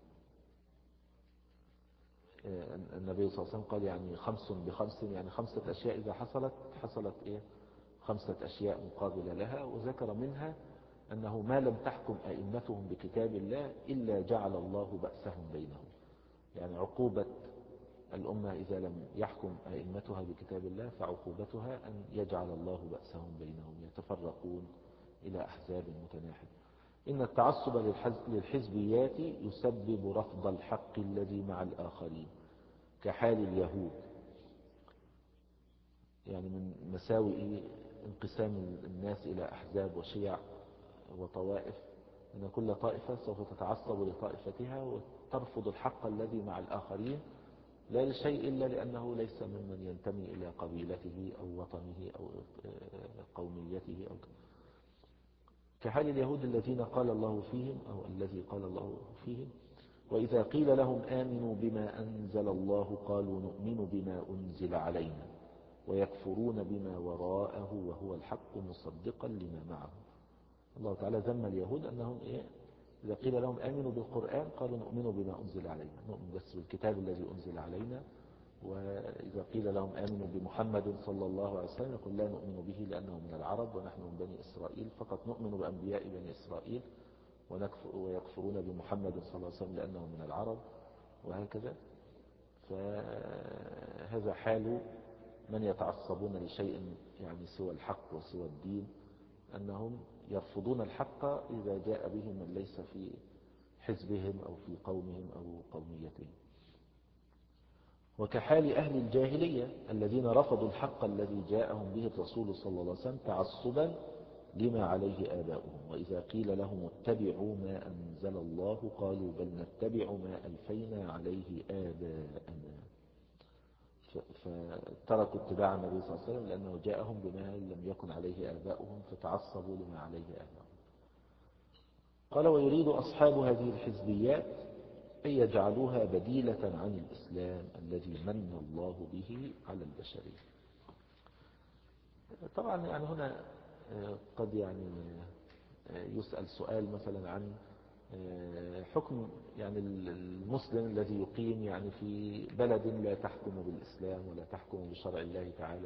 النبي صلى الله عليه وسلم قال يعني خمس بخمس، يعني خمسة أشياء إذا حصلت حصلت إيه خمسة أشياء مقابلة لها، وذكر منها أنه ما لم تحكم أئمتهم بكتاب الله إلا جعل الله بأسهم بينهم، يعني عقوبة الأمة إذا لم يحكم أئمتها بكتاب الله فعقوبتها أن يجعل الله بأسهم بينهم، يتفرقون إلى أحزاب متناحرة. إن التعصب للحزبيات يسبب رفض الحق الذي مع الآخرين كحال اليهود، يعني من مساوئ انقسام الناس إلى أحزاب وشيع وطوائف أن كل طائفة سوف تتعصب لطائفتها وترفض الحق الذي مع الآخرين، لا لشيء إلا لأنه ليس ممن ينتمي إلى قبيلته أو وطنه أو قوميته أو كحال اليهود الذين قال الله فيهم أو الذي قال الله فيهم: وإذا قيل لهم آمنوا بما أنزل الله قالوا نؤمن بما أنزل علينا ويكفرون بما وراءه وهو الحق مصدقا لما معه. الله تعالى ذم اليهود أنهم إيه؟ إذا قيل لهم آمنوا بالقرآن قالوا نؤمن بما أنزل علينا، نؤمن بس بالكتاب الذي أنزل علينا. وإذا قيل لهم آمنوا بمحمد صلى الله عليه وسلم يقول لا نؤمن به لأنه من العرب ونحن من بني إسرائيل فقط نؤمن بأنبياء بني إسرائيل، ويكفرون بمحمد صلى الله عليه وسلم لأنه من العرب، وهكذا. فهذا حال من يتعصبون لشيء يعني سوى الحق وسوى الدين، أنهم يرفضون الحق إذا جاء بهم من ليس في حزبهم أو في قومهم أو قوميتهم. وكحال أهل الجاهلية الذين رفضوا الحق الذي جاءهم به الرسول صلى الله عليه وسلم تعصبا لما عليه آباؤهم، وإذا قيل لهم اتبعوا ما أنزل الله قالوا بل نتبع ما ألفينا عليه آباءنا، فتركوا اتباع النبي صلى الله عليه وسلم لأنه جاءهم بما لم يكن عليه آباؤهم فتعصبوا لما عليه آباؤهم. قال: ويريد أصحاب هذه الحزبيات أن يجعلوها بديلة عن الإسلام الذي من الله به على البشرية. طبعا يعني هنا قد يعني يسأل سؤال مثلا عن حكم يعني المسلم الذي يقيم يعني في بلد لا تحكم بالإسلام ولا تحكم بشرع الله تعالى،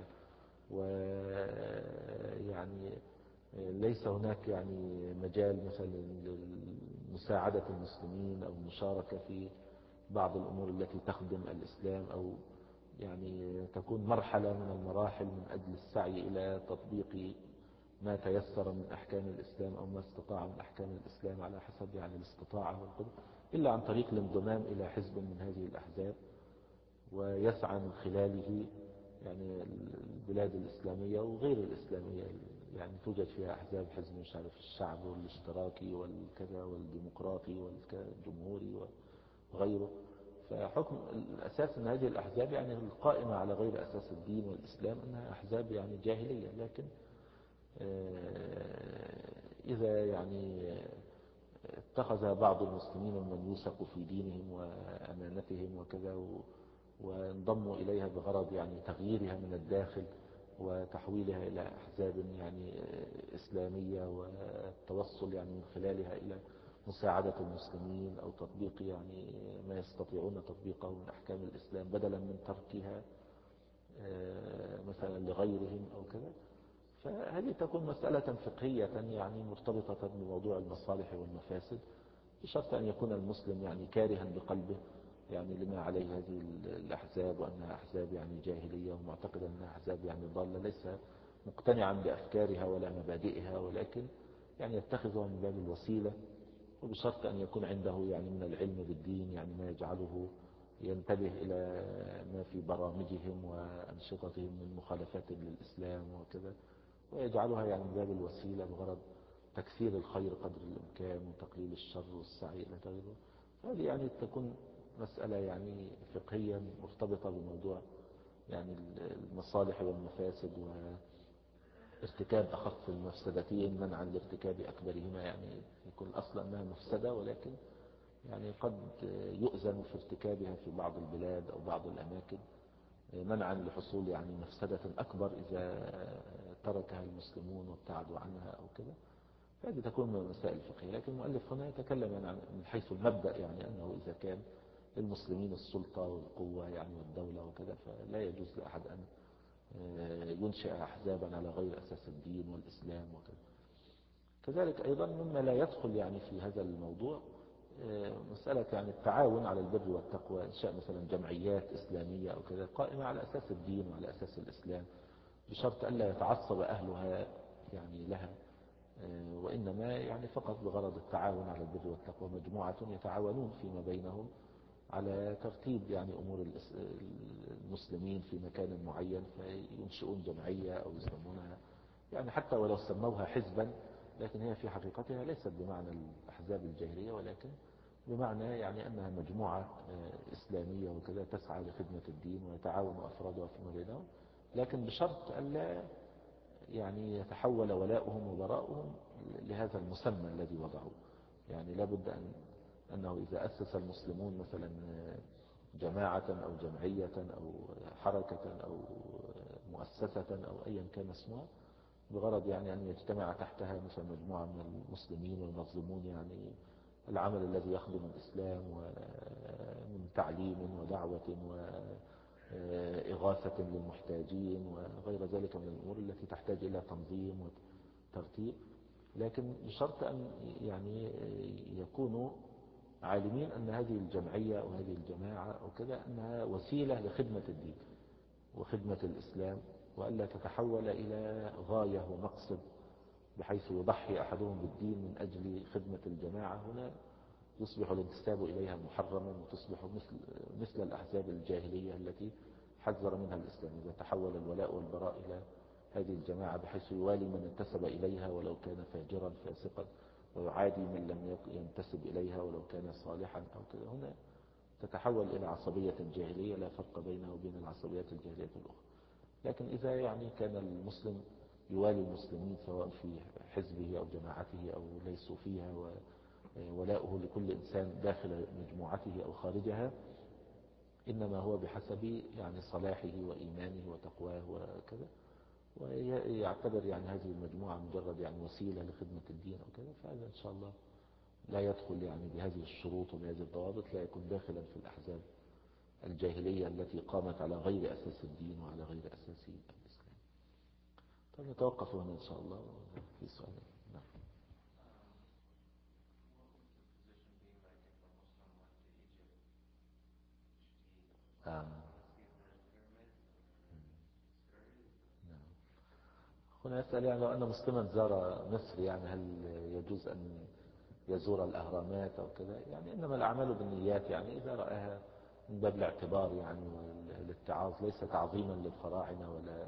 ويعني ليس هناك يعني مجال مثلا لمساعدة المسلمين أو المشاركة في بعض الأمور التي تخدم الإسلام، أو يعني تكون مرحلة من المراحل من أجل السعي إلى تطبيق ما تيسر من أحكام الإسلام أو ما استطاع من أحكام الإسلام على حسب يعني الاستطاعة والقدرة، إلا عن طريق الانضمام إلى حزب من هذه الأحزاب، ويسعى من خلاله يعني البلاد الإسلامية وغير الإسلامية، يعني توجد فيها أحزاب، حزب مش عارف الشعب والاشتراكي والكذا والديمقراطي والجمهوري وغيره. فحكم الأساس أن هذه الأحزاب يعني القائمة على غير أساس الدين والإسلام أنها أحزاب يعني جاهلية، لكن إذا يعني اتخذ بعض المسلمين من يوثق في دينهم وأمانتهم وكذا وانضموا إليها بغرض يعني تغييرها من الداخل وتحويلها إلى أحزاب يعني إسلامية والتوصل يعني من خلالها إلى مساعدة المسلمين أو تطبيق يعني ما يستطيعون تطبيقه من أحكام الإسلام بدلا من تركها مثلا لغيرهم أو كذا، فهذه تكون مسألة فقهية يعني مرتبطة بموضوع المصالح والمفاسد، بشرط أن يكون المسلم يعني كارها بقلبه يعني لما عليه هذه الأحزاب وأنها أحزاب يعني جاهلية ومعتقدا أنها أحزاب يعني ضالة، ليس مقتنعا بأفكارها ولا مبادئها، ولكن يعني يتخذها من باب الوسيلة، وبشرط أن يكون عنده يعني من العلم بالدين يعني ما يجعله ينتبه إلى ما في برامجهم وأنشطتهم من مخالفات للإسلام وكذا، ويجعلها يعني من باب الوسيلة بغرض تكثير الخير قدر الإمكان وتقليل الشر والسعي إلى غيره. هذه يعني تكون مسألة يعني فقهيا مرتبطة بموضوع يعني المصالح والمفاسد وارتكاب أخف المفسدتين منعا لارتكاب أكبرهما. يعني يكون الأصل أنها مفسدة، ولكن يعني قد يؤذن في ارتكابها في بعض البلاد أو بعض الأماكن منعا لحصول يعني مفسدة أكبر إذا تركها المسلمون وابتعدوا عنها أو كده. هذه تكون من المسائل الفقهية. لكن المؤلف هنا يتكلم يعني عن من حيث المبدأ، يعني أنه إذا كان للمسلمين السلطة والقوة يعني والدولة وكذا، فلا يجوز لأحد أن ينشئ أحزابا على غير أساس الدين والإسلام وكذا. كذلك أيضا مما لا يدخل يعني في هذا الموضوع مسألة يعني التعاون على البر والتقوى، إنشاء مثلا جمعيات إسلامية أو كذا قائمة على أساس الدين وعلى أساس الإسلام، بشرط ألا يتعصب أهلها يعني لها، وإنما يعني فقط بغرض التعاون على البر والتقوى، مجموعة يتعاونون فيما بينهم على ترتيب يعني أمور المسلمين في مكان معين، فينشئون جمعية أو يسمونها يعني حتى ولو سموها حزبا، لكن هي في حقيقتها ليست بمعنى الأحزاب الجاهلية، ولكن بمعنى يعني أنها مجموعة إسلامية وكذا تسعى لخدمة الدين ويتعاون أفرادها فيما بينهم، لكن بشرط ألا يعني يتحول ولاؤهم وبراؤهم لهذا المسمى الذي وضعوه. يعني لابد أن أنه إذا أسس المسلمون مثلا جماعة أو جمعية أو حركة أو مؤسسة أو أيا كان اسمها، بغرض يعني أن يجتمع تحتها مثلا مجموعة من المسلمين والمظلومون يعني العمل الذي يخدم الإسلام ومن تعليم ودعوة وإغاثة للمحتاجين وغير ذلك من الأمور التي تحتاج إلى تنظيم وترتيب، لكن بشرط أن يعني يكونوا عالمين أن هذه الجمعية أو هذه الجماعة أو كذا أنها وسيلة لخدمة الدين وخدمة الإسلام، وألا تتحول إلى غاية ومقصد بحيث يضحي أحدهم بالدين من أجل خدمة الجماعة. هنا يصبح الانتساب إليها محرما وتصبح مثل, مثل الأحزاب الجاهلية التي حذر منها الإسلام، إذا تحول الولاء والبراء إلى هذه الجماعة بحيث يوالي من انتسب إليها ولو كان فاجرا فاسقا، ويعادي من لم ينتسب إليها ولو كان صالحا أو كذا. هنا تتحول إلى عصبية جاهلية لا فرق بينها وبين العصبيات الجاهلية الأخرى. لكن إذا يعني كان المسلم يوالي المسلمين سواء في حزبه أو جماعته أو ليسوا فيها، وولاؤه لكل إنسان داخل مجموعته أو خارجها إنما هو بحسب يعني صلاحه وإيمانه وتقواه وكذا، ويعتبر يعني هذه المجموعة مجرد يعني وسيلة لخدمة الدين أو كذا، فهذا إن شاء الله لا يدخل يعني بهذه الشروط وبهذه الضوابط، لا يكون داخلا في الأحزاب الجاهلية التي قامت على غير أساس الدين وعلى غير أساس الإسلام. طيب نتوقف هنا إن شاء الله في سؤال. نعم. آه. نعم. هنا يسأل يعني لو أن مسلما زار مصر يعني هل يجوز أن يزور الأهرامات أو كذا؟ يعني إنما الأعمال بالنيات، يعني إذا رأها من باب الاعتبار يعني والاتعاظ، ليس تعظيما للفراعنة ولا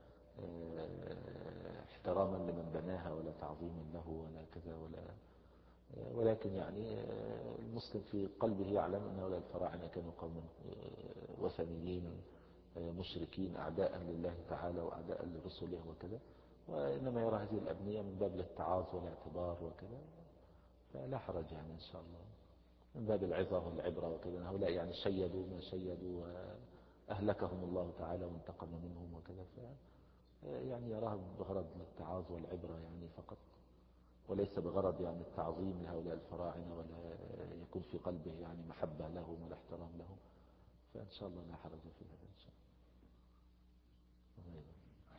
احتراما لمن بناها ولا تعظيما له ولا كذا ولا، ولكن يعني المسلم في قلبه يعلم أن هؤلاء الفراعنة كانوا قوما وثنيين مشركين أعداء لله تعالى وأعداء لرسله وكذا، وإنما يرى هذه الأبنية من باب الاتعاظ والاعتبار وكذا، فلا حرج يعني إن شاء الله من باب العظة والعبرة وكذا. هؤلاء يعني شيدوا ما شيدوا وأهلكهم الله تعالى وانتقم منهم وكذا، ف يعني يراها بغرض الاتعاظ والعبرة يعني فقط، وليس بغرض يعني التعظيم لهؤلاء الفراعنة ولا يكون في قلبه يعني محبة لهم ولا احترام لهم، فإن شاء الله لا حرج في هذا إن شاء الله.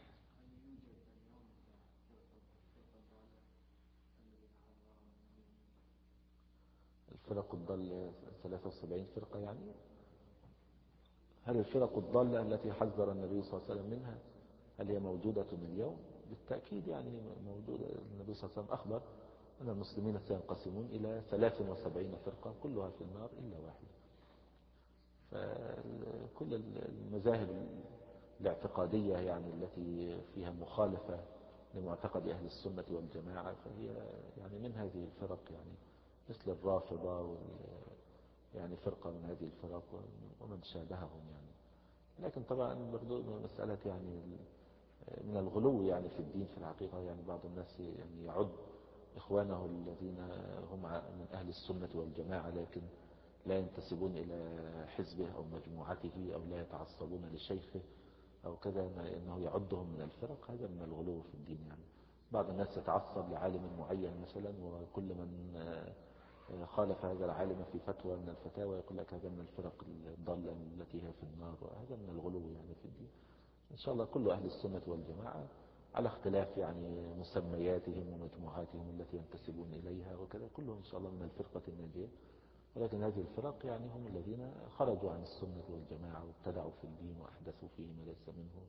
الفرق الضالة ثلاثة وسبعين فرقة، يعني هل الفرق الضالة التي حذر النبي صلى الله عليه وسلم منها هل هي موجودة اليوم؟ بالتأكيد يعني موجودة. النبي صلى الله عليه وسلم أخبر أن المسلمين سينقسمون إلى ثلاث وسبعين فرقة كلها في النار إلا واحدة. فكل المذاهب الاعتقادية يعني التي فيها مخالفة لمعتقد أهل السنة والجماعة، فهي يعني من هذه الفرق، يعني مثل الرافضة وال يعني فرقة من هذه الفرق ومن شابههم يعني. لكن طبعا برضو مسألة يعني من الغلو يعني في الدين في الحقيقة، يعني بعض الناس يعني يعد إخوانه الذين هم من أهل السنة والجماعة لكن لا ينتسبون إلى حزبه أو مجموعته أو لا يتعصبون لشيخه أو كذا، أنه يعدهم من الفرق، هذا من الغلو في الدين يعني. بعض الناس يتعصب لعالم معين مثلا، وكل من خالف هذا العالم في فتوى من الفتاوى يقول لك هذا من الفرق الضالة التي هي في النار، وهذا من الغلو يعني في الدين. إن شاء الله كل أهل السنة والجماعة على اختلاف يعني مسمياتهم ومجموعاتهم التي ينتسبون إليها وكذا، كلهم إن شاء الله من الفرقة الناجية. ولكن هذه الفرق يعني هم الذين خرجوا عن السنة والجماعة وابتدعوا في الدين وأحدثوا فيه ما ليس منه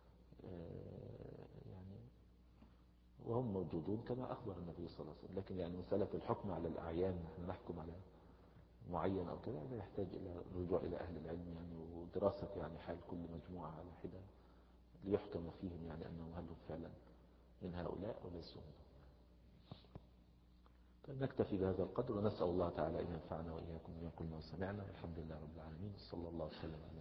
يعني، وهم موجودون كما أخبر النبي صلى الله عليه وسلم. لكن يعني مسألة الحكم على الأعيان، نحن نحكم على معين أو كذا، هذا يحتاج إلى الرجوع إلى أهل العلم يعني، ودراسة يعني حال كل مجموعة على حدة ليحكم فيهم يعني أنهم هل هم فعلا من هؤلاء وليسوا منهم. نكتفي بهذا القدر، ونسأل الله تعالى أن ينفعنا وإياكم بما قلنا وسمعنا، والحمد لله رب العالمين، صلى الله عليه وسلم.